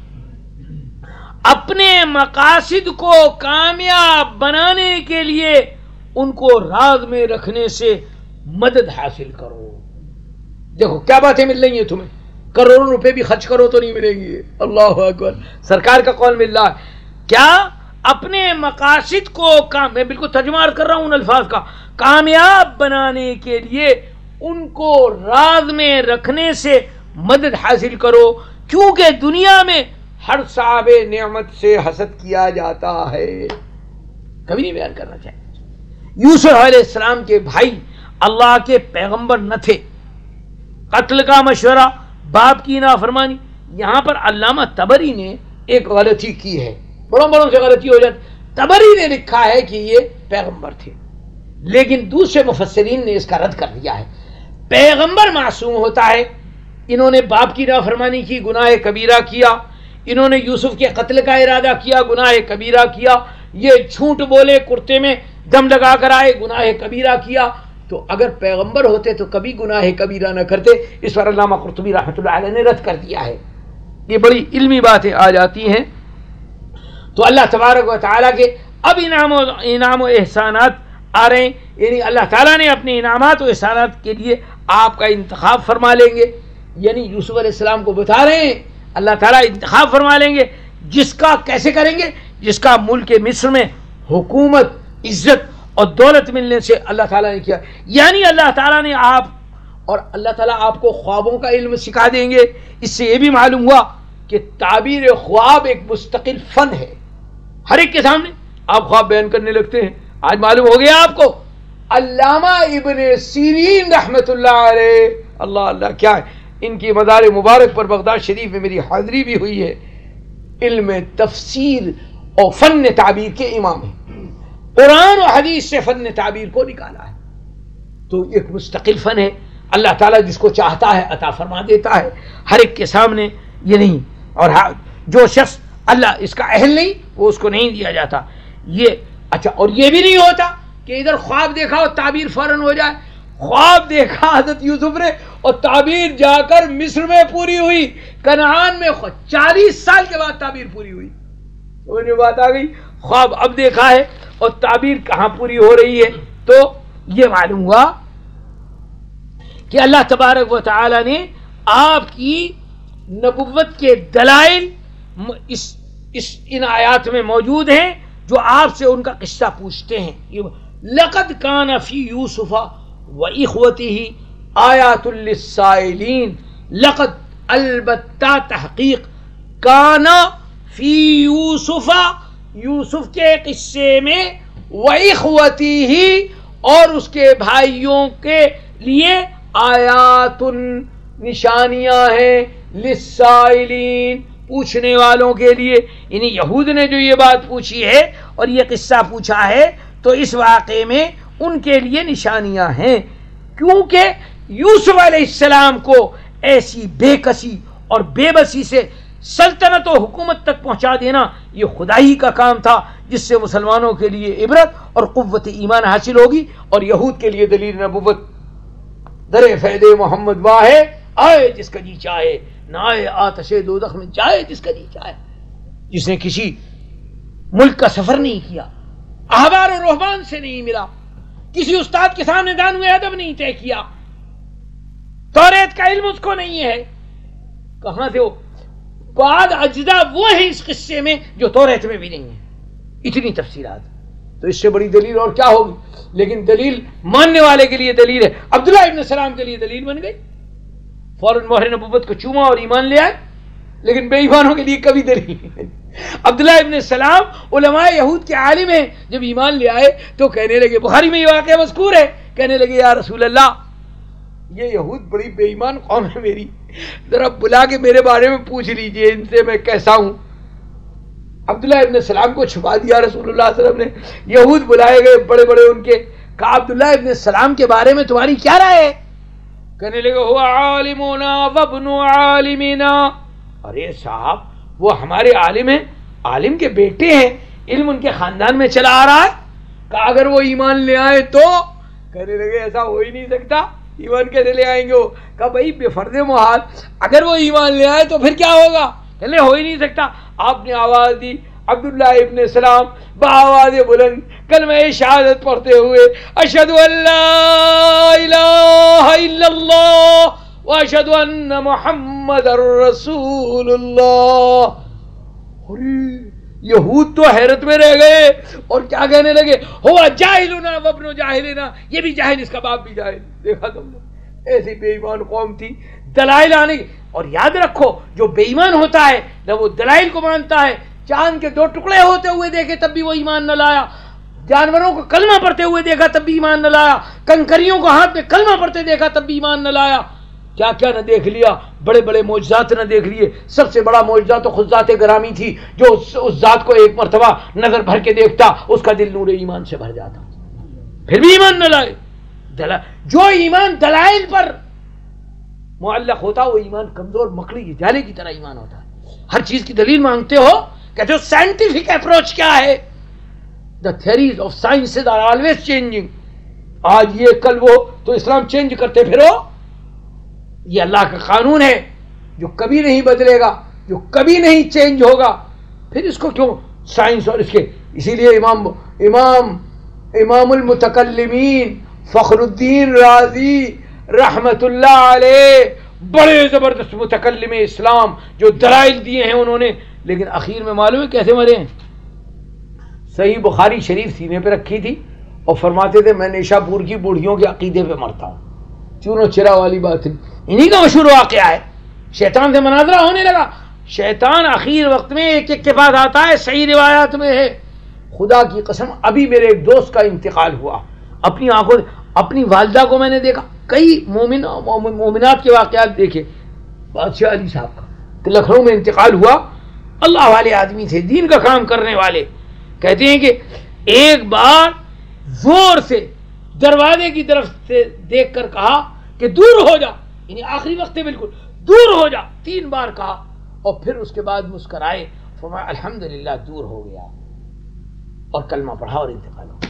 اپنے مقاصد کو کامیاب بنانے کے لیے ان کو راز میں رکھنے سے مدد حاصل کرو۔ دیکھو کیا باتیں مل رہی ہیں تمہیں، کروڑوں روپے بھی خرچ کرو تو نہیں ملیں گی۔ اللہ اکبر، سرکار کا قول مل رہا ہے کیا؟ اپنے مقاصد کو کام، میں بالکل ترجمہ کر رہا ہوں ان الفاظ کا، کامیاب بنانے کے لیے ان کو راز میں رکھنے سے مدد حاصل کرو، کیونکہ دنیا میں ہر صاحب نعمت سے حسد کیا جاتا ہے۔ کبھی نہیں بیان کرنا چاہیے۔ یوسف علیہ السلام کے بھائی اللہ کے پیغمبر نہ تھے، قتل کا مشورہ، باپ کی نافرمانی۔ یہاں پر علامہ طبری نے ایک غلطی کی ہے، بڑوں بڑوں سے غلطی ہو جاتی۔ طبری نے لکھا ہے کہ یہ پیغمبر تھے، لیکن دوسرے مفسرین نے اس کا رد کر دیا ہے۔ پیغمبر معصوم ہوتا ہے، انہوں نے باپ کی نافرمانی کی، گناہ کبیرہ کیا، انہوں نے یوسف کے قتل کا ارادہ کیا، گناہ کبیرہ کیا، یہ جھوٹ بولے، کرتے میں دم لگا کر آئے، گناہ کبیرہ کیا۔ تو اگر پیغمبر ہوتے تو کبھی گناہ کبیرہ نہ کرتے، اس پر علامہ قرطبی رحمۃ اللہ علیہ نے رد کر دیا ہے۔ یہ بڑی علمی باتیں آ جاتی ہیں. تو اللہ تبارک و تعالیٰ کے اب انعام و انعام و احسانات آ رہے ہیں، یعنی اللہ تعالیٰ نے اپنے انعامات و احسانات کے لیے آپ کا انتخاب فرما لیں گے. یعنی یوسف علیہ السلام کو بتا رہے ہیں اللہ تعالیٰ انتخاب فرما لیں گے، جس کا کیسے کریں گے؟ جس کا ملک مصر میں حکومت، عزت اور دولت ملنے سے اللہ تعالیٰ نے کیا. یعنی اللہ تعالیٰ نے آپ اور اللہ تعالیٰ آپ کو خوابوں کا علم سکھا دیں گے. اس سے یہ بھی معلوم ہوا کہ تعبیر خواب ایک مستقل فن ہے. ہر ایک کے سامنے آپ خواب بیان کرنے لگتے ہیں. آج معلوم ہو گیا آپ کو علامہ ابن سیرین رحمت اللہ علیہ، اللہ اللہ کیا ہے، ان کی مزار مبارک پر بغداد شریف میں میری حاضری بھی ہوئی ہے، علم تفسیر اور فن تعبیر کے امام ہیں. قرآن و حدیث سے فن تعبیر کو نکالا ہے. تو ایک مستقل فن ہے. اللہ تعالیٰ جس کو چاہتا ہے عطا فرما دیتا ہے، ہر ایک کے سامنے یہ نہیں. اور جو شخص اللہ اس کا اہل نہیں وہ اس کو نہیں دیا جاتا. یہ اچھا، اور یہ بھی نہیں ہوتا کہ ادھر خواب دیکھا اور تعبیر فوراً ہو جائے. خواب دیکھا حضرت یوسف نے اور تعبیر جا کر مصر میں پوری ہوئی. کنعان میں چالیس سال کے بعد تعبیر پوری ہوئی. تو بات آ گئی خواب اب دیکھا ہے اور تعبیر کہاں پوری ہو رہی ہے. تو یہ معلوم ہوا کہ اللہ تبارک و تعالی نے آپ کی نبوت کے دلائل اس اس ان آیات میں موجود ہیں جو آپ سے ان کا قصہ پوچھتے ہیں. لقد کان فی یوسف و اخوتہ آیات للسائلین. لقد البتہ تحقیق کان فی یوسف یوسف کے قصے میں و اخوتہ اور اس کے بھائیوں کے لیے آیات نشانیاں ہیں للسائلین پوچھنے والوں کے لیے. یعنی یہود نے جو یہ بات پوچھی ہے اور یہ قصہ پوچھا ہے تو اس واقعے میں ان کے لیے نشانیاں ہیں، کیونکہ یوسف علیہ السلام کو ایسی بے کسی اور بے بسی سے سلطنت و حکومت تک پہنچا دینا یہ خدائی کا کام تھا، جس سے مسلمانوں کے لیے عبرت اور قوت ایمان حاصل ہوگی اور یہود کے لیے دلیل نبوت. در فیض محمد واہ آئے جس کا جی چاہے، نہ آئے آتش دوزخ میں جائے جس کا جی چاہے. جس نے کسی ملک کا سفر نہیں کیا، احبار و رہبان سے نہیں ملا، کسی استاد کے سامنے دانوے ادب نہیں طے کیا، توریت کا علم اس کو نہیں ہے، کہاں سے ہو؟ بعد اجزا وہ ہیں اس قصے میں جو توریت میں بھی نہیں ہے. اتنی تفصیلات، تو اس سے بڑی دلیل اور کیا ہوگی؟ لیکن دلیل ماننے والے کے لیے دلیل ہے. عبداللہ ابن سلام کے لیے دلیل بن گئی، فوراً مہر نبوت کو چوما اور ایمان لے آئے. لیکن بے ایمانوں کے لیے کبھی دلیل نہیں. عبداللہ ابن سلام علماء یہود کے عالم ہیں، جب ایمان لے آئے تو کہنے لگے، بخاری میں یہ واقعہ مذکور ہے، کہنے لگے یا رسول اللہ یہ یہود بڑی بے ایمان قوم ہے میری، ذرا بلا کے میرے بارے میں پوچھ لیجئے ان سے میں کیسا ہوں. عبداللہ ابن سلام کو چھپا دیا رسول اللہ صلی اللہ علیہ وسلم نے. یہود بلائے گئے بڑے بڑے ان کے، کہا عبداللہ ابن سلام کے بارے میں تمہاری کیا رائے ہے؟ کہنے لگے ہوا عالمنا وابن عالمنا. ارے صاحب وہ ہمارے عالم ہیں، عالم کے بیٹے ہیں، علم ان کے خاندان میں چلا آ رہا ہے. کہا اگر وہ ایمان لے آئے تو؟ کہنے لگے ایسا ہو ہی نہیں سکتا، ایمان کیسے لے آئیں گے وہ؟ کہا بھائی بے فرض محال، اگر وہ ایمان لے آئے تو پھر کیا ہوگا؟ کہنے ہو ہی نہیں سکتا. آپ نے آواز دی، عبداللہ ابن سلام بآواز بلند کلمہ شہادت پڑھتے ہوئے اشہد ان لا الہ الا اللہ واشہد ان محمد رسول اللہ. یہود تو حیرت میں رہ گئے اور کیا کہنے لگے، ہوا جاہلنا وابن جاہلنا، یہ بھی جاہل اس کا باپ بھی جاہل. دیکھا تم نے، ایسی بے ایمان قوم تھی. دلائل آنے، اور یاد رکھو جو بے ایمان ہوتا ہے نہ وہ دلائل کو مانتا ہے. چاند کے دو ٹکڑے ہوتے ہوئے دیکھے تب بھی وہ ایمان نہ لایا، جانوروں کو کلمہ پڑھتے ہوئے دیکھا تب بھی ایمان نہ لایا، کنکریوں کو ہاتھ میں کلمہ پڑھتے دیکھا تب بھی ایمان نہ لایا. کیا کیا نہ دیکھ لیا، بڑے بڑے معجزات نہ دیکھ لیے. سب سے بڑا معجزہ تو خود ذات گرامی تھی، جو اس, اس ذات کو ایک مرتبہ نظر بھر کے دیکھتا اس کا دل نور ایمان سے بھر جاتا، پھر بھی ایمان نہ لائے. جو ایمان دلائل پر معلق ہوتا وہ ایمان کمزور مکڑی جالے کی طرح ایمان ہوتا ہے. ہر چیز کی دلیل مانگتے ہو، کہتے ہو سائنٹیفک اپروچ کیا ہے؟ The theories of sciences are always changing. آج یہ کل وہ، تو اسلام چینج کرتے پھرو. یہ اللہ کا قانون ہے جو کبھی نہیں بدلے گا. جو کبھی نہیں چینج ہوگا، پھر اس کو کیوں سائنس اور اس کے، اسی لیے امام امام امام المتکلمین فخر الدین رازی رحمت اللہ علیہ بڑے زبردست متکلم اسلام جو دلائل دیے ہیں انہوں نے، لیکن اخیر میں معلوم ہے کیسے مرے ہیں؟ صحیح بخاری شریف سینے پہ رکھی تھی اور فرماتے تھے میں نیشا پور کی بوڑھیوں کے عقیدے پہ مرتا ہوں، چونو چرا والی بات نہیں، انہی کا مشہور واقعہ ہے۔ شیطان سے مناظرہ ہونے لگا، شیطان اخیر وقت میں ایک ایک کے پاس آتا ہے، صحیح روایات میں ہے، خدا کی قسم ابھی میرے ایک دوست کا انتقال ہوا، اپنی آنکھوں اپنی والدہ کو میں نے دیکھا، کئی مومن مومنات کے واقعات دیکھے، بادشاہ علی صاحب کا کہ لکھنؤ میں انتقال ہوا، اللہ والے آدمی تھے، دین کا کام کرنے والے، کہتے ہیں کہ ایک بار زور سے دروازے کی طرف سے دیکھ کر کہا کہ دور ہو جا، یعنی آخری وقت ہے بالکل، دور ہو جا، تین بار کہا، اور پھر اس کے بعد مسکرائے، فرمایا الحمدللہ دور ہو گیا، اور کلمہ پڑھا اور انتقال ہو۔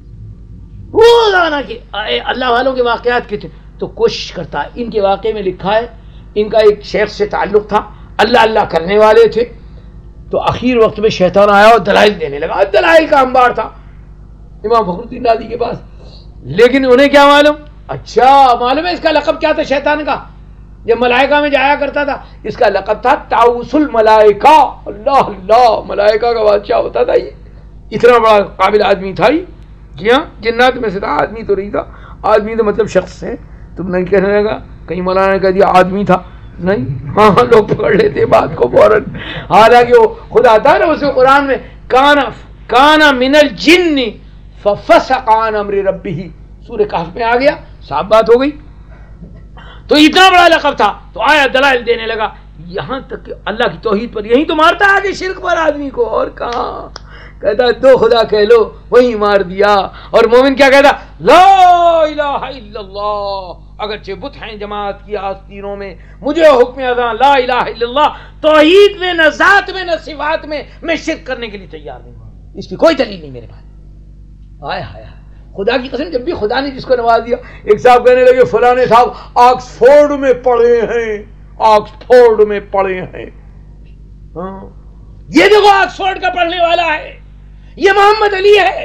روزانہ کے اللہ والوں کے واقعات کے تھے تو کوشش کرتا ہے، ان کے واقعے میں لکھا ہے ان کا ایک شیخ سے تعلق تھا، اللہ اللہ کرنے والے تھے، تو اخیر وقت میں شیطان آیا اور دلائل دینے لگا، دلائل کا انبار تھا امام فخر الدین رازی کے پاس، لیکن انہیں کیا معلوم؟ اچھا معلوم ہے اس کا لقب کیا تھا شیطان کا؟ جب ملائکہ میں جایا کرتا تھا اس کا لقب تھا طاؤس الملائکہ، اللہ اللہ، ملائکہ کا بادشاہ ہوتا تھا، یہ اتنا بڑا قابل آدمی تھا یہ، جی ہاں جنات میں سے تھا، آدمی تو نہیں تھا، آدمی تو مطلب شخص ہے، تم نہیں کہنے لگا کہیں مولانا نے کہہ دیا آدمی تھا، نہیں، ہاں لوگ پکڑ لیتے بات کو فوراً، حالانکہ وہ خدا تھا نا اس قرآن میں کانا کانا من الجن ففسق عن امر ربہ، سورہ کہف میں آ گیا، صاف بات ہو گئی، تو اتنا بڑا لقب تھا، تو آیا دلائل دینے لگا، یہاں تک کہ اللہ کی توحید پر، یہی تو مارتا ہے آگے شرک پر آدمی کو، اور کہاں کہتا ہے دو خدا کہہ لو، وہی مار دیا، اور مومن کیا کہتا لا الہ الا اللہ، اگرچہ بت ہیں جماعت کی آستینوں میں، مجھے حکم اذان لا الہ الا اللہ، توحید میں نہ ذات میں نہ صفات میں میں شرک کرنے کے لیے تیار نہیں ہوں، اس کی کوئی دلیل نہیں میرے پاس۔ ہائے ہائے خدا کی قسم، جب بھی خدا نے جس کو نواز دیا، ایک صاحب کہنے لگے فلانے صاحب آکسفورڈ میں پڑھے ہیں، آکسفورڈ میں پڑھے ہیں، ہاں یہ دیکھو آکسفورڈ کا پڑھنے والا ہے، یہ محمد علی ہے،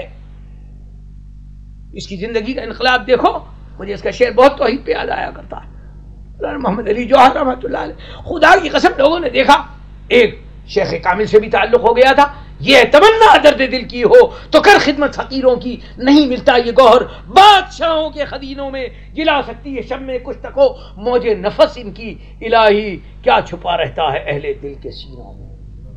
اس کی زندگی کا انقلاب دیکھو، مجھے اس کا شعر بہت توحید پہ یاد آیا کرتا ہے، محمد علی جوہر رحمۃ اللہ علیہ، خدا کی قسم لوگوں نے دیکھا، ایک شیخ کامل سے بھی تعلق ہو گیا تھا، یہ تمنا درد دل کی ہو تو کر خدمت فقیروں کی، نہیں ملتا یہ گوہر بادشاہوں کے خزینوں میں، جلا سکتی ہے شب میں کچھ تک ہو موج نفس ان کی، الہی کیا چھپا رہتا ہے اہل دل کے سینوں میں۔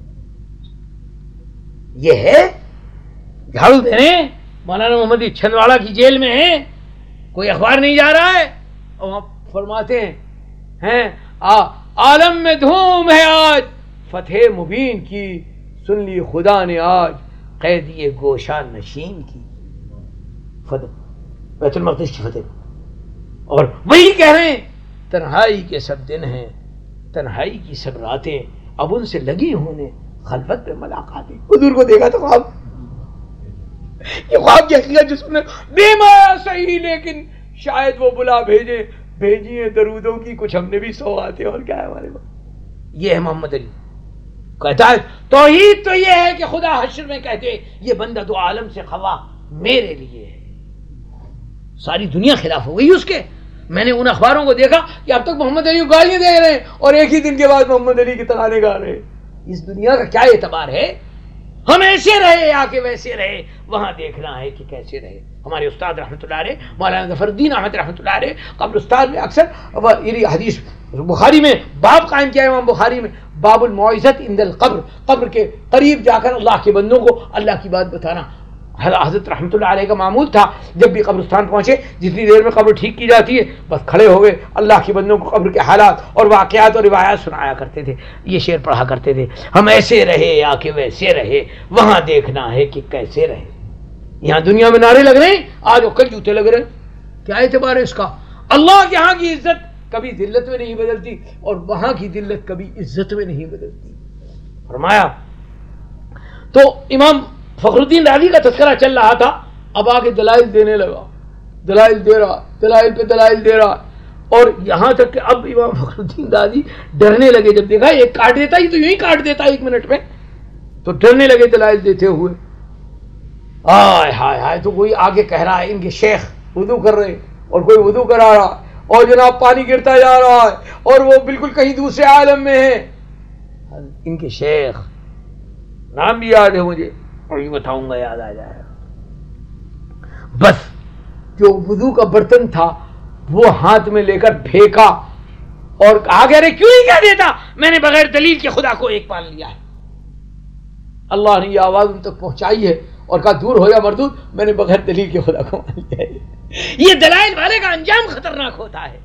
یہ ہے جھاڑو دے رہے ہیں مولانا محمد چھندواڑہ کی جیل میں ہیں، کوئی اخبار نہیں جا رہا ہے، اور وہاں فرماتے ہیں ہیں عالم میں دھوم ہے آج فتح مبین کی، سن لی خدا نے آج قیدی گوشہ نشین کی، فتح بیت المقدس کی فتح، اور وہی کہہ رہے ہیں تنہائی کے سب دن ہیں، تنہائی کی سب راتیں، اب ان سے لگی ہونے خلوت پہ ملاقاتیں۔ حضور کو دیکھا تو خواب، یہ خواب کی حقیقت جس نے بے مایا صحیح، لیکن شاید وہ بلا بھیجے بھیجیے درودوں کی، کچھ ہم نے بھی سوغاتیں، اور کیا ہے ہمارے پاس۔ یہ ہے محمد علی، کہتا ہے توحید تو یہ ہے کہ خدا حشر میں کہتے یہ بندہ دو عالم سے خوا میرے لیے ہے، ساری دنیا خلاف ہو گئی اس کے۔ میں نے ان اخباروں کو دیکھا کہ اب تک محمد علی کو گالیاں دے رہے ہیں، اور ایک ہی دن کے بعد محمد علی کی ترانے گا رہے ہیں۔ اس دنیا کا کیا اعتبار ہے؟ ہم ایسے رہے یا کہ ویسے رہے، وہاں دیکھنا ہے کہ کیسے رہے۔ ہمارے استاد رحمۃ اللہ علیہ مولانا ظفر الدین احمد رحمۃ اللہ علیہ قبرستان میں اکثر یہ حدیث بخاری میں باب قائم کیا ہے، امام بخاری میں باب الموعظۃ عند القبر، قبر کے قریب جا کر اللہ کے بندوں کو اللہ کی بات بتانا۔ حضرت رحمۃ اللہ علیہ کا معمول تھا جب بھی قبرستان پہنچے، جتنی دیر میں قبر ٹھیک کی جاتی ہے بس کھڑے ہو گئے، اللہ کے بندوں کو قبر کے حالات اور واقعات اور روایات سنایا کرتے تھے، یہ شعر پڑھا کرتے تھے، ہم ایسے رہے یا کہ ویسے رہے، وہاں دیکھنا ہے کہ کیسے رہے۔ یہاں دنیا میں نعرے لگ رہے ہیں، آج وہ کل جوتے لگ رہے ہیں، کیا اعتبار ہے اس کا؟ اللہ کے ہاں کی عزت کبھی ذلت میں نہیں بدلتی، اور وہاں کی ذلت کبھی عزت میں نہیں بدلتی۔ فرمایا تو امام فخر الدین رازی کا تذکرہ چل رہا تھا، اب آ کے دلائل دینے لگا، دلائل دے رہا، دلائل پہ دلائل دے رہا، اور یہاں تک کہ اب امام فخر الدین رازی ڈرنے لگے جب دیکھا ایک کاٹ دیتا ہی تو یوں ہی کاٹ دیتا ایک منٹ میں، تو ڈرنے لگے دلائل دیتے ہوئے. ہائے ہائے ہائے، تو کوئی آگے کہہ رہا ہے ان کے شیخ وضو کر رہے اور کوئی وضو کرا رہا اور جناب پانی گرتا جا رہا ہے اور وہ بالکل کہیں دوسرے عالم میں ہے. ان کے شیخ نام بھی یاد ہے مجھے اور یہ بتاؤں گا یاد آ جائے گا. بس جو وضو کا برتن تھا وہ ہاتھ میں لے کر پھینکا اور کہا کہ ارے کیوں نہیں کہہ دیتا میں نے بغیر دلیل کے خدا کو ایک مان لیا ہے. اللہ نے یہ آواز ان تک پہنچائی ہے اور کہا دور ہو یا مردود، میں نے بغیر دلیل کے خدا کو مان لیا ہے. یہ دلائل والے کا انجام خطرناک ہوتا ہے.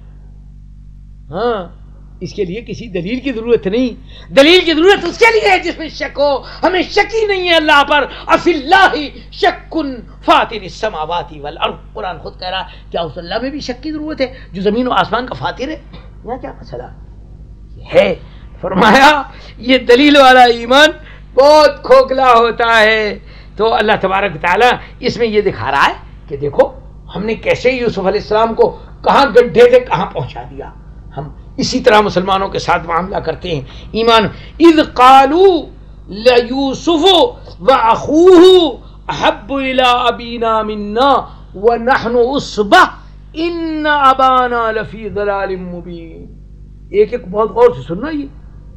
ہاں اس کے لیے کسی دلیل کی ضرورت نہیں، دلیل کی ضرورت اس کے لیے ہے جس میں شک ہو. ہمیں شک ہی نہیں ہے اللہ پر. افی اللہ شک فاطر السماوات والارض، قرآن خود کہہ رہا ہے کیا اس اللہ میں بھی شک کی ضرورت ہے جو زمین و آسمان کا فاطر ہے؟ یہاں کیا مسئلہ ہے؟ فرمایا یہ دلیل والا ایمان بہت کھوکھلا ہوتا ہے. تو اللہ تبارک تعالیٰ اس میں یہ دکھا رہا ہے کہ دیکھو ہم نے کیسے یوسف علیہ السلام کو کہاں گڈھے سے کہاں پہنچا دیا. ہم اسی طرح مسلمانوں کے ساتھ معاملہ کرتے ہیں. ایمان اذ قالوا لیوسف واخوہ احب الی ابینا منا ونحن عصبہ ان ابانا لفی ضلال مبین. ایک ایک بہت غور سے سننا یہ،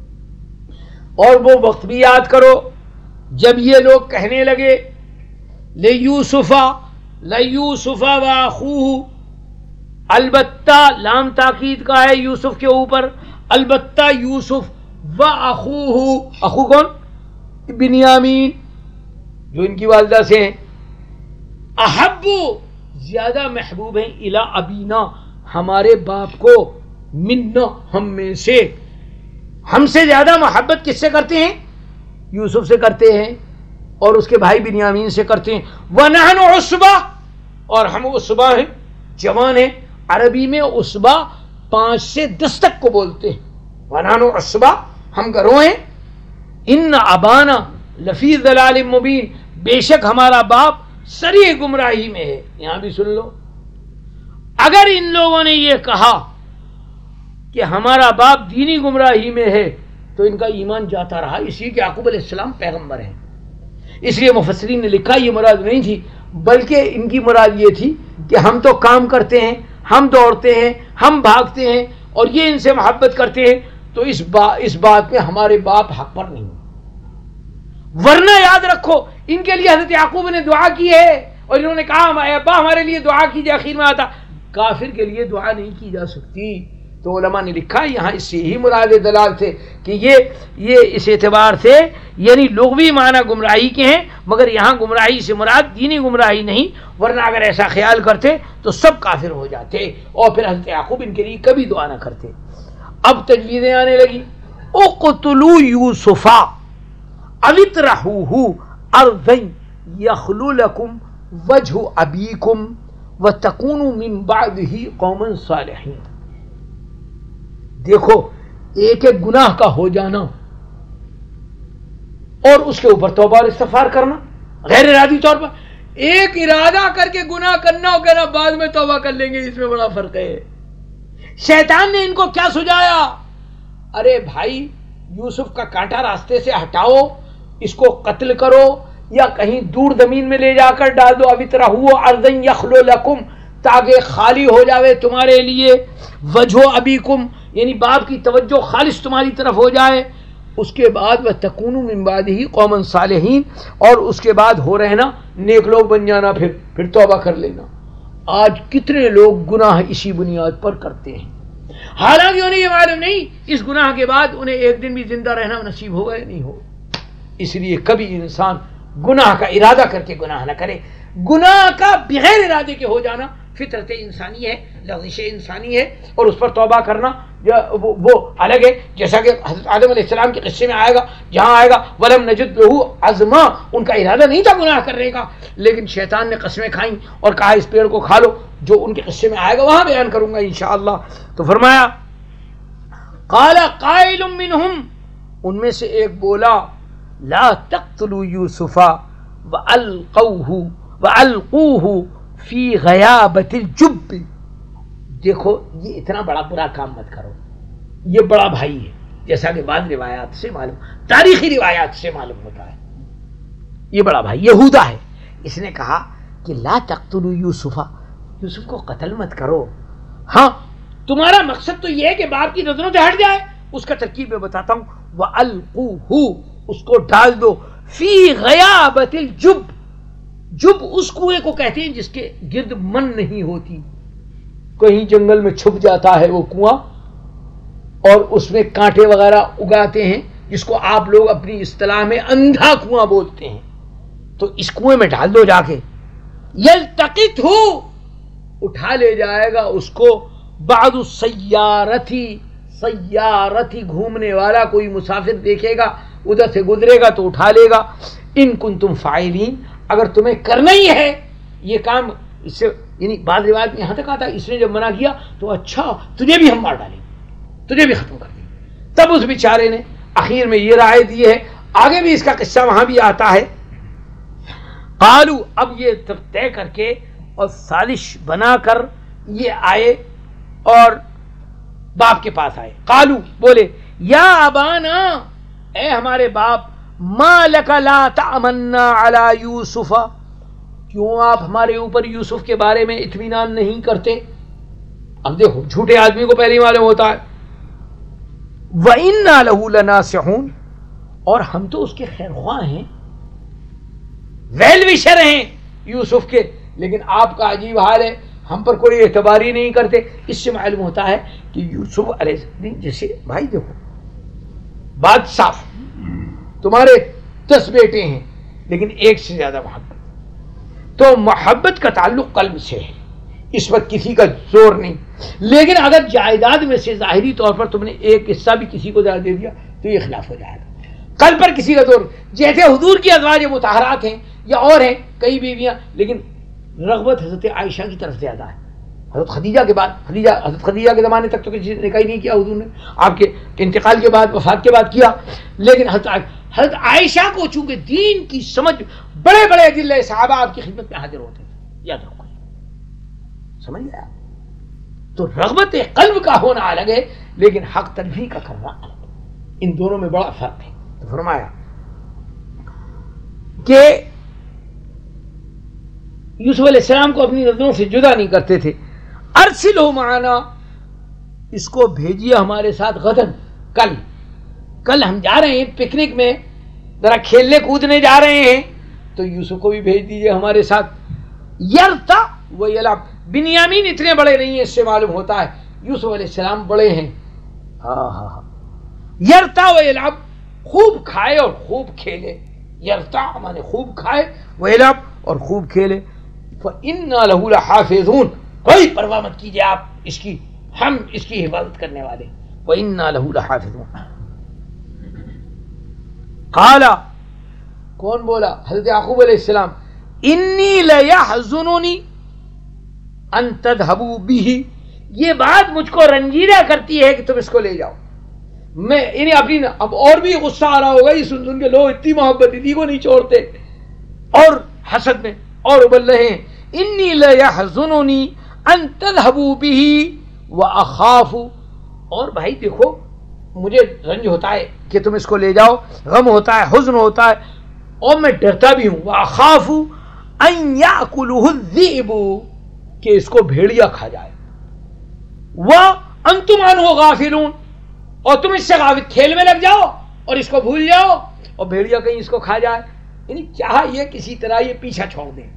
اور وہ وقت بھی یاد کرو جب یہ لوگ کہنے لگے لیوسف لیوسف واخوہ، البتہ لام تاکید کا ہے یوسف کے اوپر، البتہ یوسف واخوہ، اخو کون؟ بنیامین جو ان کی والدہ سے ہیں، احب زیادہ محبوب ہیں، الی ابینا ہمارے باپ کو، منا ہم میں سے. ہم سے زیادہ محبت کس سے کرتے ہیں؟ یوسف سے کرتے ہیں اور اس کے بھائی بنیامین سے کرتے ہیں. وَنَحْنُ عُصْبَةٌ، اور ہم عصبہ ہیں، جوان ہیں. عربی میں عصبہ پانچ سے دس تک کو بولتے ہیں. وَنَحْنُ عُصْبَةٌ، ہم گروہ ہیں. ان ابانا لفی ضلال مبین، بے شک ہمارا باپ سری گمراہی میں ہے. یہاں بھی سن لو، اگر ان لوگوں نے یہ کہا کہ ہمارا باپ دینی گمراہی میں ہے تو ان کا ایمان جاتا رہا. اس لیے کہ یعقوب علیہ السلام پیغمبر ہیں. اس لیے مفسرین نے لکھا یہ مراد نہیں تھی بلکہ ان کی مراد یہ تھی کہ ہم تو کام کرتے ہیں، ہم دوڑتے ہیں، ہم بھاگتے ہیں اور یہ ان سے محبت کرتے ہیں، تو اس با اس بات میں ہمارے باپ حق پر نہیں. ورنہ یاد رکھو ان کے لیے حضرت یعقوب نے دعا کی ہے اور انہوں نے کہا اے ابا ہمارے لیے دعا کیجیے. آخر میں آتا کافر کے لیے دعا نہیں کی جا سکتی. تو علماء نے لکھا یہاں اس سے ہی مراد دلال تھے کہ یہ یہ اس اعتبار سے یعنی لغوی معنی گمراہی کے ہیں، مگر یہاں گمراہی سے مراد دینی گمراہی نہیں. ورنہ اگر ایسا خیال کرتے تو سب کافر ہو جاتے اور پھر حضرت یعقوب ان کے لیے کبھی دعا نہ کرتے. اب تجویزیں آنے لگی. اقتلوا یوسف او اطرحوہ ارضا یخل لکم وجہ ابیکم وتکونوا من بعدہ قوما صالحین. دیکھو ایک ایک گناہ کا ہو جانا اور اس کے اوپر توبہ اور استغفار کرنا غیر ارادی طور پر. ایک ارادہ کر کے گناہ کرنا اور کہنا بعد میں توبہ کر لیں گے، اس میں بڑا فرق ہے. شیطان نے ان کو کیا سجایا؟ ارے بھائی یوسف کا کانٹا راستے سے ہٹاؤ، اس کو قتل کرو یا کہیں دور زمین میں لے جا کر ڈال دو. اب اطرحوا ارضا یخل لکم، تاکہ خالی ہو جاوے تمہارے لیے وجہ ابیکم، یعنی باپ کی توجہ خالص تمہاری طرف ہو جائے. اس کے بعد وَتَكُونُوا مِن بَعْدِهِ قَوْمًا صَالِحِينَ، اور اس کے بعد ہو رہنا نیک لوگ بن جانا، پھر پھر توبہ کر لینا. آج کتنے لوگ گناہ اسی بنیاد پر کرتے ہیں، حالانکہ انہیں یہ معلوم نہیں اس گناہ کے بعد انہیں ایک دن بھی زندہ رہنا نصیب ہوگا یا نہیں ہوگا. اس لیے کبھی انسان گناہ کا ارادہ کر کے گناہ نہ کرے. گناہ کا بغیر ارادے کے ہو جانا فطرت انسانی ہے، لغزش انسانی ہے، اور اس پر توبہ کرنا وہ, وہ الگ ہے. جیسا کہ حضرت آدم علیہ السلام کے قصے میں آئے گا، جہاں آئے گا وَلَمْ نَجِدْ لَهُ عَزْمًا، ان کا ارادہ نہیں تھا گناہ کرنے کا، لیکن شیطان نے قسمیں کھائیں اور کہا اس پیڑ کو کھا لو. جو ان کے قصے میں آئے گا وہاں بیان کروں گا انشاءاللہ. تو فرمایا قال قائل منہم، ان میں سے ایک بولا لا تقتلوا یوسف وَأَلْقَوْهُ وَأَلْقُوهُ فی غیابت الجب. دیکھو یہ اتنا بڑا برا کام مت کرو، یہ بڑا بھائی ہے، جیسا کہ بعض روایات سے معلوم، تاریخی روایات سے معلوم ہوتا ہے یہ بڑا بھائی یہودا ہے۔ اس نے کہا کہ لا تقتلوا یوسف، یوسف کو قتل مت کرو، ہاں تمہارا مقصد تو یہ ہے کہ باپ کی نظروں سے ہٹ جائے، اس کا ترکیب میں بتاتا ہوں، وَأَلْقُوهُ، اس کو ڈال دو، فی غیابت الجب، جب اس کنویں کو کہتے ہیں جس کے گرد من نہیں ہوتی، کہیں جنگل میں چھپ جاتا ہے وہ کنواں اور اس میں کانٹے وغیرہ اگاتے ہیں، جس کو آپ لوگ اپنی اصطلاح میں اندھا کنواں بولتے ہیں، تو اس کنویں میں ڈال دو جا کے، یلتقطہ، اٹھا لے جائے گا اس کو، بعد السیارتی، سیارتی گھومنے والا کوئی مسافر دیکھے گا ادھر سے گزرے گا تو اٹھا لے گا، ان کنتم فاعلین، اگر تمہیں کرنا ہی ہے یہ کام، اس سے یعنی بعض روایت میں یہاں تک آتا ہے اس نے جب منع کیا تو اچھا تجھے بھی ہم مار ڈالیں، تجھے بھی ختم کر دیں، تب اس بیچارے نے آخر میں یہ رائے دی ہے، آگے بھی اس کا قصہ وہاں بھی آتا ہے، قالو، اب یہ طے کر کے اور سازش بنا کر یہ آئے اور باپ کے پاس آئے، قالو بولے یا ابانا، اے ہمارے باپ، ما لک لا تأمنا علی یوسف، کیوں آپ ہمارے اوپر یوسف کے بارے میں اطمینان نہیں کرتے؟ اب دیکھو جھوٹے آدمی کو پہلے معلوم ہوتا ہے، وَإِنَّا لَهُ لَنَاصِحُونَ، اور ہم تو اس کے خیر خواہ ہیں، ویل وشر ہیں یوسف کے، لیکن آپ کا عجیب حال ہے، ہم پر کوئی اعتبار ہی نہیں کرتے۔ اس سے معلوم ہوتا ہے کہ یوسف علیہ السلام جیسے، بھائی دیکھو بات صاف، تمہارے دس بیٹے ہیں لیکن ایک سے زیادہ محبت، تو محبت کا تعلق قلب سے ہے، اس وقت کسی کا زور نہیں، لیکن اگر جائیداد میں سے ظاہری طور پر تم نے ایک حصہ بھی کسی کو زیادہ دے دیا تو یہ خلاف ہو جائے گا، قلب پر کسی کا زور، جیسے حضور کی ازواج مطہرات ہیں یا اور ہیں کئی بیویاں، لیکن رغبت حضرت عائشہ کی طرف زیادہ ہے، حضرت خدیجہ کے بعد، خدیجہ حضرت خدیجہ کے زمانے تک تو کسی نے نکاح نہیں کیا حضور نے، آپ کے انتقال کے بعد، وفات کے بعد کیا، لیکن حضرت حضرت عائشہ کو چونکہ دین کی سمجھ، بڑے بڑے اجلہ صحابہ آپ کی خدمت میں حاضر ہوتے تھے، یاد رکھو، سمجھ گیا؟ تو رغبت قلب کا ہونا الگ ہے لیکن حق تلفی کا کرنا الگ ہے، ان دونوں میں بڑا فرق ہے۔ تو فرمایا کہ یوسف علیہ السلام کو اپنی نظروں سے جدا نہیں کرتے تھے، ارسلہ معنا، اس کو بھیجیے ہمارے ساتھ، غدن، کل کل ہم جا رہے ہیں پکنک میں، ذرا کھیلنے کودنے جا رہے ہیں، تو یوسف کو بھی بھیج دیجیے ہمارے ساتھ، یرتا و یلعب، بنیامین اتنے بڑے نہیں ہیں، اس سے معلوم ہوتا ہے یوسف علیہ السلام بڑے ہیں، ہاں ہاں ہاں، یرتا و یلعب، خوب کھائے اور خوب کھیلے، یرتا مانے خوب کھائے، و یلعب اور خوب کھیلے، فَإِنَّا لَهُ لَحَافِظُونَ، کوئی پرواہ مت کیجئے آپ اس کی، ہم اس کی حفاظت کرنے والے، وَإِنَّا لَهُ لَحَافِظُونَ۔ قال، کون بولا؟ حضرت یعقوب علیہ السلام، انی لیحزننی ان تذهبوا به، یہ بات مجھ کو رنجیدہ کرتی ہے کہ تم اس کو لے جاؤ، میں یعنی اپنی، اب اور بھی غصہ آ رہا ہوگا یہ سن سن کے، لوگ اتنی محبت دیدی کو نہیں چھوڑتے اور حسد میں اور ابل رہے ہیں، انی لیحزننی ان تذهبوا به واخاف، اور بھائی دیکھو مجھے رنج ہوتا ہے کہ تم اس کو لے جاؤ، غم ہوتا ہے، حزن ہوتا ہے، اور میں ڈرتا بھی ہوں، واخاف ان یاکلہ الذئب، کہ اس کو بھیڑیا کھا جائے، وانتم عنہ غافلون، اور تم اس سے غافل، کھیل میں لگ جاؤ اور اس کو بھول جاؤ اور بھیڑیا کہیں اس کو کھا جائے، یعنی چاہا یہ کسی طرح یہ پیچھا چھوڑ دیں،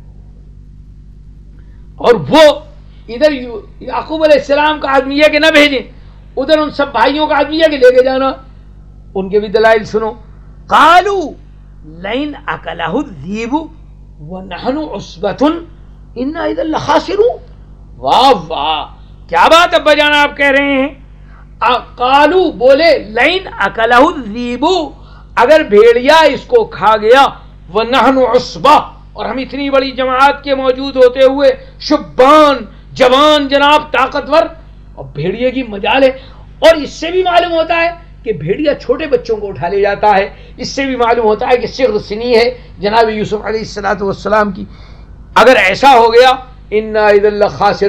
اور وہ ادھر یعقوب علیہ السلام کا آدمی ہے کہ نہ بھیجیں، ادھر ان سب بھائیوں کا آدمی ہے کہ لے کے جانا، ان کے بھی دلائل سنو، قالوا لئن اکلہ الذئب ونحن عصبۃ انا اذا لخاسرون، واہ واہ کیا بات ابا جان آپ کہہ رہے ہیں، قالوا بولے، لئن اکلہ الذئب، اگر بھیڑیا اس کو کھا گیا، ونحن عصبہ، اور ہم اتنی بڑی جماعت کے موجود ہوتے ہوئے، شبان جوان جناب طاقتور، اور بھیڑیے کی مجال ہے، اور اس سے بھی معلوم ہوتا ہے کہ بھیڑیا چھوٹے بچوں کو اٹھا لے جاتا ہے، اس سے بھی معلوم ہوتا ہے کہ صغر سنی ہے جناب یوسف علیہ الصلوۃ والسلام کی، اگر ایسا ہو گیا انا اذا لخاسرون،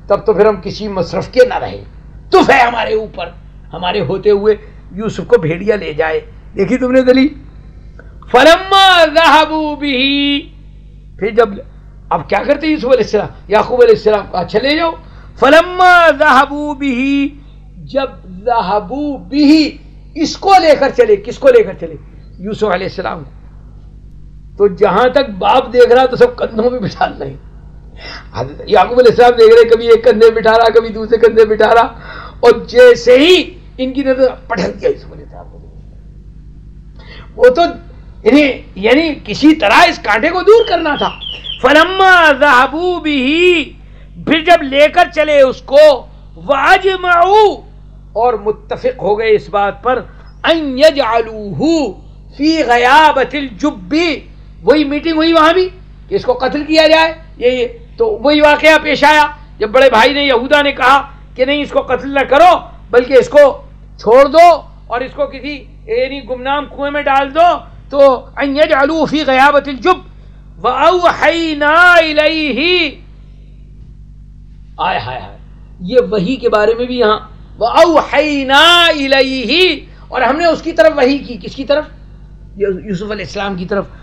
تب تو پھر ہم کسی مصرف کے نہ رہے، تف ہے ہمارے اوپر، ہمارے ہوتے ہوئے یوسف کو بھیڑیا لے جائے. دیکھی تم نے دلیل. فلما ذهبوا به، پھر جب اب کیا کرتے یوسف علیہ السلام، یعقوب علیہ السلام کو اچھا لے جاؤ. فلما ذهبوا به، جب ذهبوا به اس کو لے کر چلے، کس کو لے کر چلے؟ یوسف علیہ السلام کو. تو جہاں تک باپ دیکھ رہا تو سب کندھوں میں بٹھا رہے ہیں. یعقوب علیہ السلام دیکھ رہے، کبھی ایک کندھے بٹھا رہا، کبھی دوسرے کندھے بٹھا رہا، اور جیسے ہی ان کی نظر پٹک دیا یوسف علیہ السلام کو. وہ تو انہیں یعنی کسی طرح اس کانٹے کو دور کرنا تھا. فلما ذهبوا به، پھر جب لے کر چلے اس کو، واجمعوا، اور متفق ہو گئے اس بات پر، ان یجعلوہ فی غیابۃ الجب، وہی میٹنگ ہوئی وہاں بھی کہ اس کو قتل کیا جائے. یہ تو وہی واقعہ پیش آیا جب بڑے بھائی نے یہودا نے کہا کہ نہیں اس کو قتل نہ کرو بلکہ اس کو چھوڑ دو اور اس کو کسی یعنی گمنام کنویں میں ڈال دو. تو ان یجعلوہ فی غیابۃ الجب واوحینا الیہ، آئے ہائے ہائے، یہ وحی کے بارے میں بھی یہاں واوحینا الیہ، اور ہم نے اس کی طرف وحی کی. کس کی طرف؟ یوسف علیہ السلام کی طرف.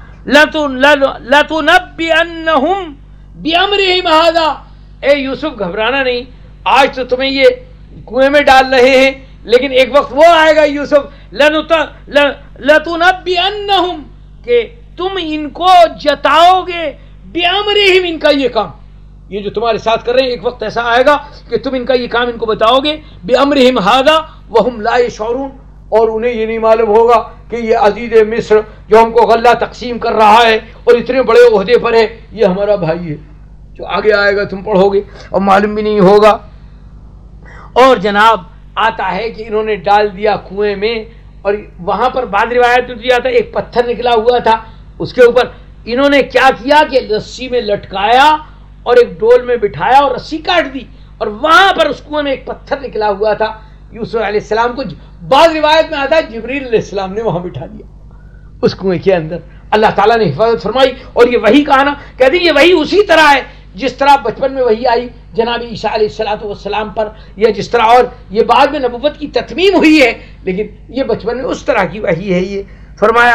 لَتُنَبِّئَنَّهُمْ بِأَمْرِهِمْ هَذَا، اے یوسف گھبرانا نہیں، آج تو تمہیں یہ کنویں میں ڈال رہے ہیں لیکن ایک وقت وہ آئے گا یوسف، لَتُنَبِّئَنَّهُمْ، کہ تم ان کو جتاؤ گے، بِأَمْرِهِمْ، ان کا یہ کام، یہ جو تمہارے ساتھ کر رہے ہیں ایک وقت ایسا آئے گا کہ تم ان کا یہ کام ان کو بتاؤ گے. بِأَمْرِهِمْ هَذَا وَهُمْ لَا يَشْعُرُونَ، اور انہیں یہ نہیں معلوم ہوگا کہ یہ عزیز مصر جو ہم کو غلہ تقسیم کر رہا ہے اور اتنے بڑے عہدے پر ہے، یہ ہمارا بھائی ہے. جو آگے آئے گا تم پڑھو گے اور معلوم بھی نہیں ہوگا. اور جناب آتا ہے کہ انہوں نے ڈال دیا کنویں میں، اور وہاں پر بعد روایت میں دیا تھا ایک پتھر نکلا ہوا تھا، اس کے اوپر انہوں نے کیا کیا کہ رسی میں لٹکایا اور ایک ڈول میں بٹھایا اور رسی کاٹ دی، اور وہاں پر اس کنویں میں ایک پتھر نکلا ہوا تھا. یوسف علیہ السلام کو بعض روایت میں آتا ہے جبریل علیہ السلام نے وہاں بٹھا دیا اس کنویں کے اندر. اللہ تعالیٰ نے حفاظت فرمائی. اور یہ وہی کہا نا، کہتے ہیں یہ وہی اسی طرح ہے جس طرح بچپن میں وہی آئی جناب عیسیٰ علیہ الصلوۃ والسلام پر، یا جس طرح، اور یہ بعد میں نبوت کی تتمیم ہوئی ہے لیکن یہ بچپن میں اس طرح کی وحی ہے. یہ فرمایا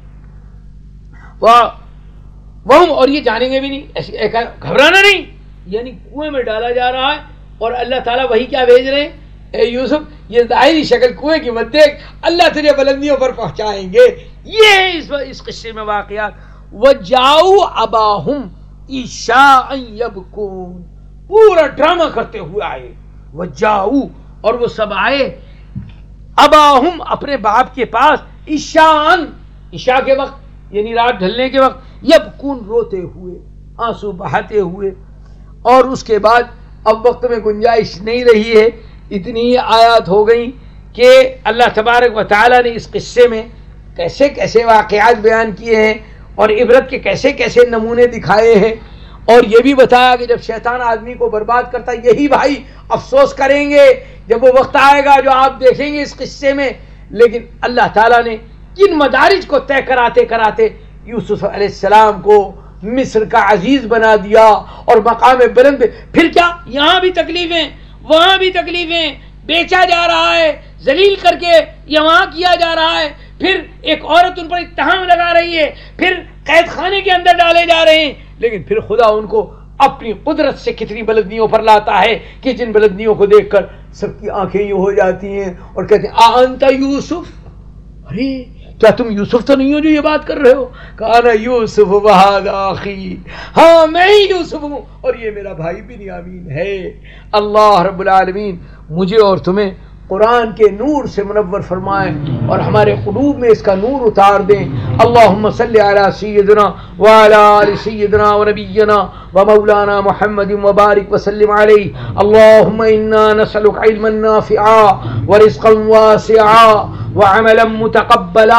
وہ، اور یہ جانیں گے بھی نہیں، گھبرانا نہیں، یعنی کنویں میں ڈالا جا رہا ہے اور اللہ تعالیٰ وہی کیا بھیج رہے ہیں، اے یوسف یہ ظاہری شکل کنویں کی مت دیکھ، اللہ تجھے بلندیوں پر پہنچائیں گے. یہ اس, اس قصے میں واقعات. وَجَاءُوا أَبَاهُمْ عِشَاءً يَبْكُونَ، پورا ڈرامہ کرتے ہوئے آئے. وَجَاءُوا، اور وہ سب آئے، أَبَاهُمْ اپنے باپ کے پاس، عِشَاءً عشاء کے وقت یعنی رات ڈھلنے کے وقت، يَبْكُونَ روتے ہوئے، آنسو بہاتے ہوئے. اور اس کے بعد اب وقت میں گنجائش نہیں رہی ہے، اتنی ہی آیات ہو گئیں کہ اللہ تبارک و تعالیٰ نے اس قصے میں کیسے کیسے واقعات بیان کیے ہیں اور عبرت کے کیسے کیسے نمونے دکھائے ہیں. اور یہ بھی بتایا کہ جب شیطان آدمی کو برباد کرتا ہے یہی بھائی افسوس کریں گے جب وہ وقت آئے گا جو آپ دیکھیں گے اس قصے میں. لیکن اللہ تعالیٰ نے کن مدارج کو طے کراتے کراتے یوسف علیہ السلام کو مصر کا عزیز بنا دیا اور مقام بلند. پھر کیا یہاں بھی تکلیفیں، وہاں بھی تکلیفیں، بیچا جا رہا ہے، ذلیل کر کے یہاں کیا جا رہا ہے، پھر ایک عورت ان پر اتہام لگا رہی ہے، پھر قید خانے کے اندر ڈالے جا رہے ہیں. لیکن پھر خدا ان کو اپنی قدرت سے کتنی بلندیوں پر لاتا ہے کہ جن بلندیوں کو دیکھ کر سب کی آنکھیں یوں ہو جاتی ہیں اور کہتے ہیں آ انت یوسف، ارے کیا تم یوسف تو نہیں ہو جو یہ بات کر رہے ہو؟ کہا یوسف وہذا اخی، ہاں میں ہی یوسف ہوں اور یہ میرا بھائی بنیامین ہے. اللہ رب العالمین مجھے اور تمہیں قرآن کے نور سے منور فرمائیں اور ہمارے قلوب میں اس کا نور اتار دیں. اللہم صلی علی سیدنا وعلی آل سیدنا ونبینا ومولانا محمد وبارک وسلم علیہ. اللہم انا نسألک علما نافعا ورزقا واسعا وعملا متقبلا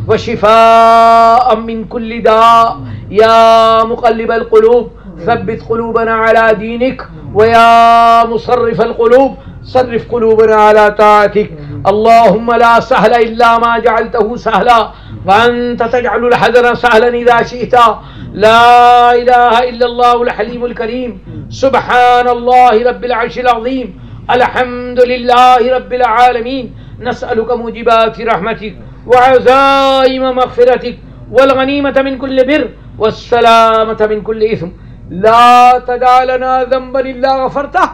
وشفاء من كل داء. یا مقلب القلوب ثبت قلوبنا على دینک ویا مصرف القلوب صرف قلوبنا على طاعتك. اللهم لا سهل إلا ما جعلته سهلا وأنت تجعل الحزن سهلا إذا شئت. لا الہ الا اللہ الحلیم الکریم، سبحان اللہ رب العرش العظیم، الحمد للہ رب العالمین، نسألک موجبات رحمتک وعزائم مغفرتک والغنیمة من كل بر والسلامة من كل اثم، لا تدع لنا ذنبا الا غفرته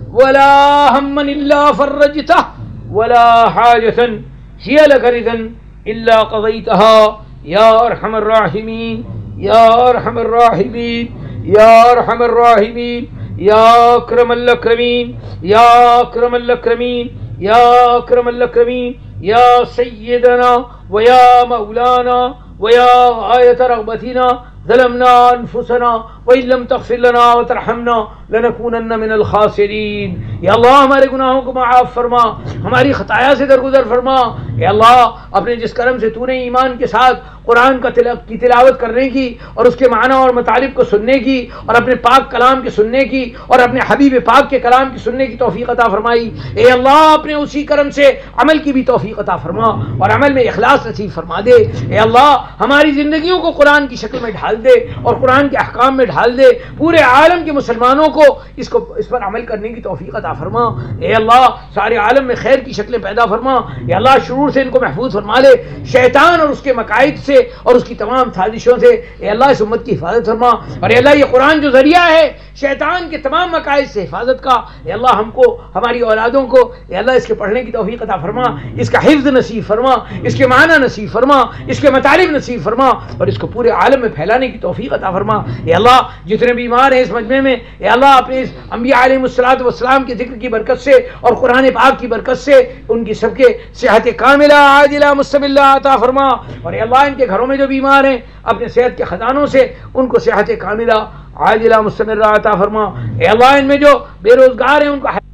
ولا هما الا فرجته ولا حاجة هي لك رضا الا قضيتها يا ارحم الراحمين يا ارحم الراحمين يا ارحم الراحمين يا اكرم الاكرمين يا اكرم الاكرمين يا اكرم الاكرمين يا سيدنا ويا مولانا ويا غاية رغبتنا ظلمنا انفسنا وان لم تغفر لنا وترحمنا لنكونن من الخاسرین۔ یا اللہ ہمارے گناہوں کو معاف فرما، ہماری خطایا سے درگزر فرما۔ یا اللہ اپنے جس کرم سے تو نے ایمان کے ساتھ قرآن کا کی تلاوت کرنے کی اور اس کے معنی اور مطالب کو سننے کی اور اپنے پاک کلام کے سننے کی اور اپنے حبیب پاک کے کلام کی سننے کی توفیق عطا فرمائی، اے اللہ اپنے اسی کرم سے عمل کی بھی توفیق عطا فرما اور عمل میں اخلاص نصیب فرما دے۔ اے اللہ ہماری زندگیوں کو قرآن کی شکل میں ڈھال دے اور قرآن کے احکام میں ڈھال دے، پورے عالم کے مسلمانوں کو اس کو اس پر عمل کرنے کی توفیق عطا فرما۔ اے اللہ سارے عالم میں خیر کی شکلیں پیدا فرما۔ اے اللہ شرور سے ان کو محفوظ فرما لے، شیطان اور اس کے مقاصد سے اور اس کی تمام سازشوں سے اے اللہ اس امت کی حفاظت فرما۔ اور اے اللہ یہ قرآن جو ذریعہ ہے شیطان کے تمام مقاصد سے حفاظت کا، اے اللہ ہم کو ہماری اولادوں کو اے اللہ اس کے پڑھنے کی توفیق عطا فرما، اس کا حفظ نصیب فرما، اس کے معنی نصیب فرما، اس کے مطالب نصیب فرما اور اس کو پورے عالم میں پھیلانے کی توفیق عطا فرما۔ اے اللہ جتنے بیمار ہیں اس مجمع میں اے اللہ اپنے اس انبیاء علیہ الصلوۃ والسلام کے ذکر کی برکت سے اور قرآن پاک کی برکت سے ان کی سب کے صحت کاملہ عاجلہ مستملہ عطا فرما۔ اور اے اللہ ان کے گھروں میں جو بیمار ہیں اپنے صحت کے خزانوں سے ان کو صحت کاملہ عاجلہ مستمرہ عطا فرما۔ اے اللہ ان میں جو بے روزگار ہیں ان کو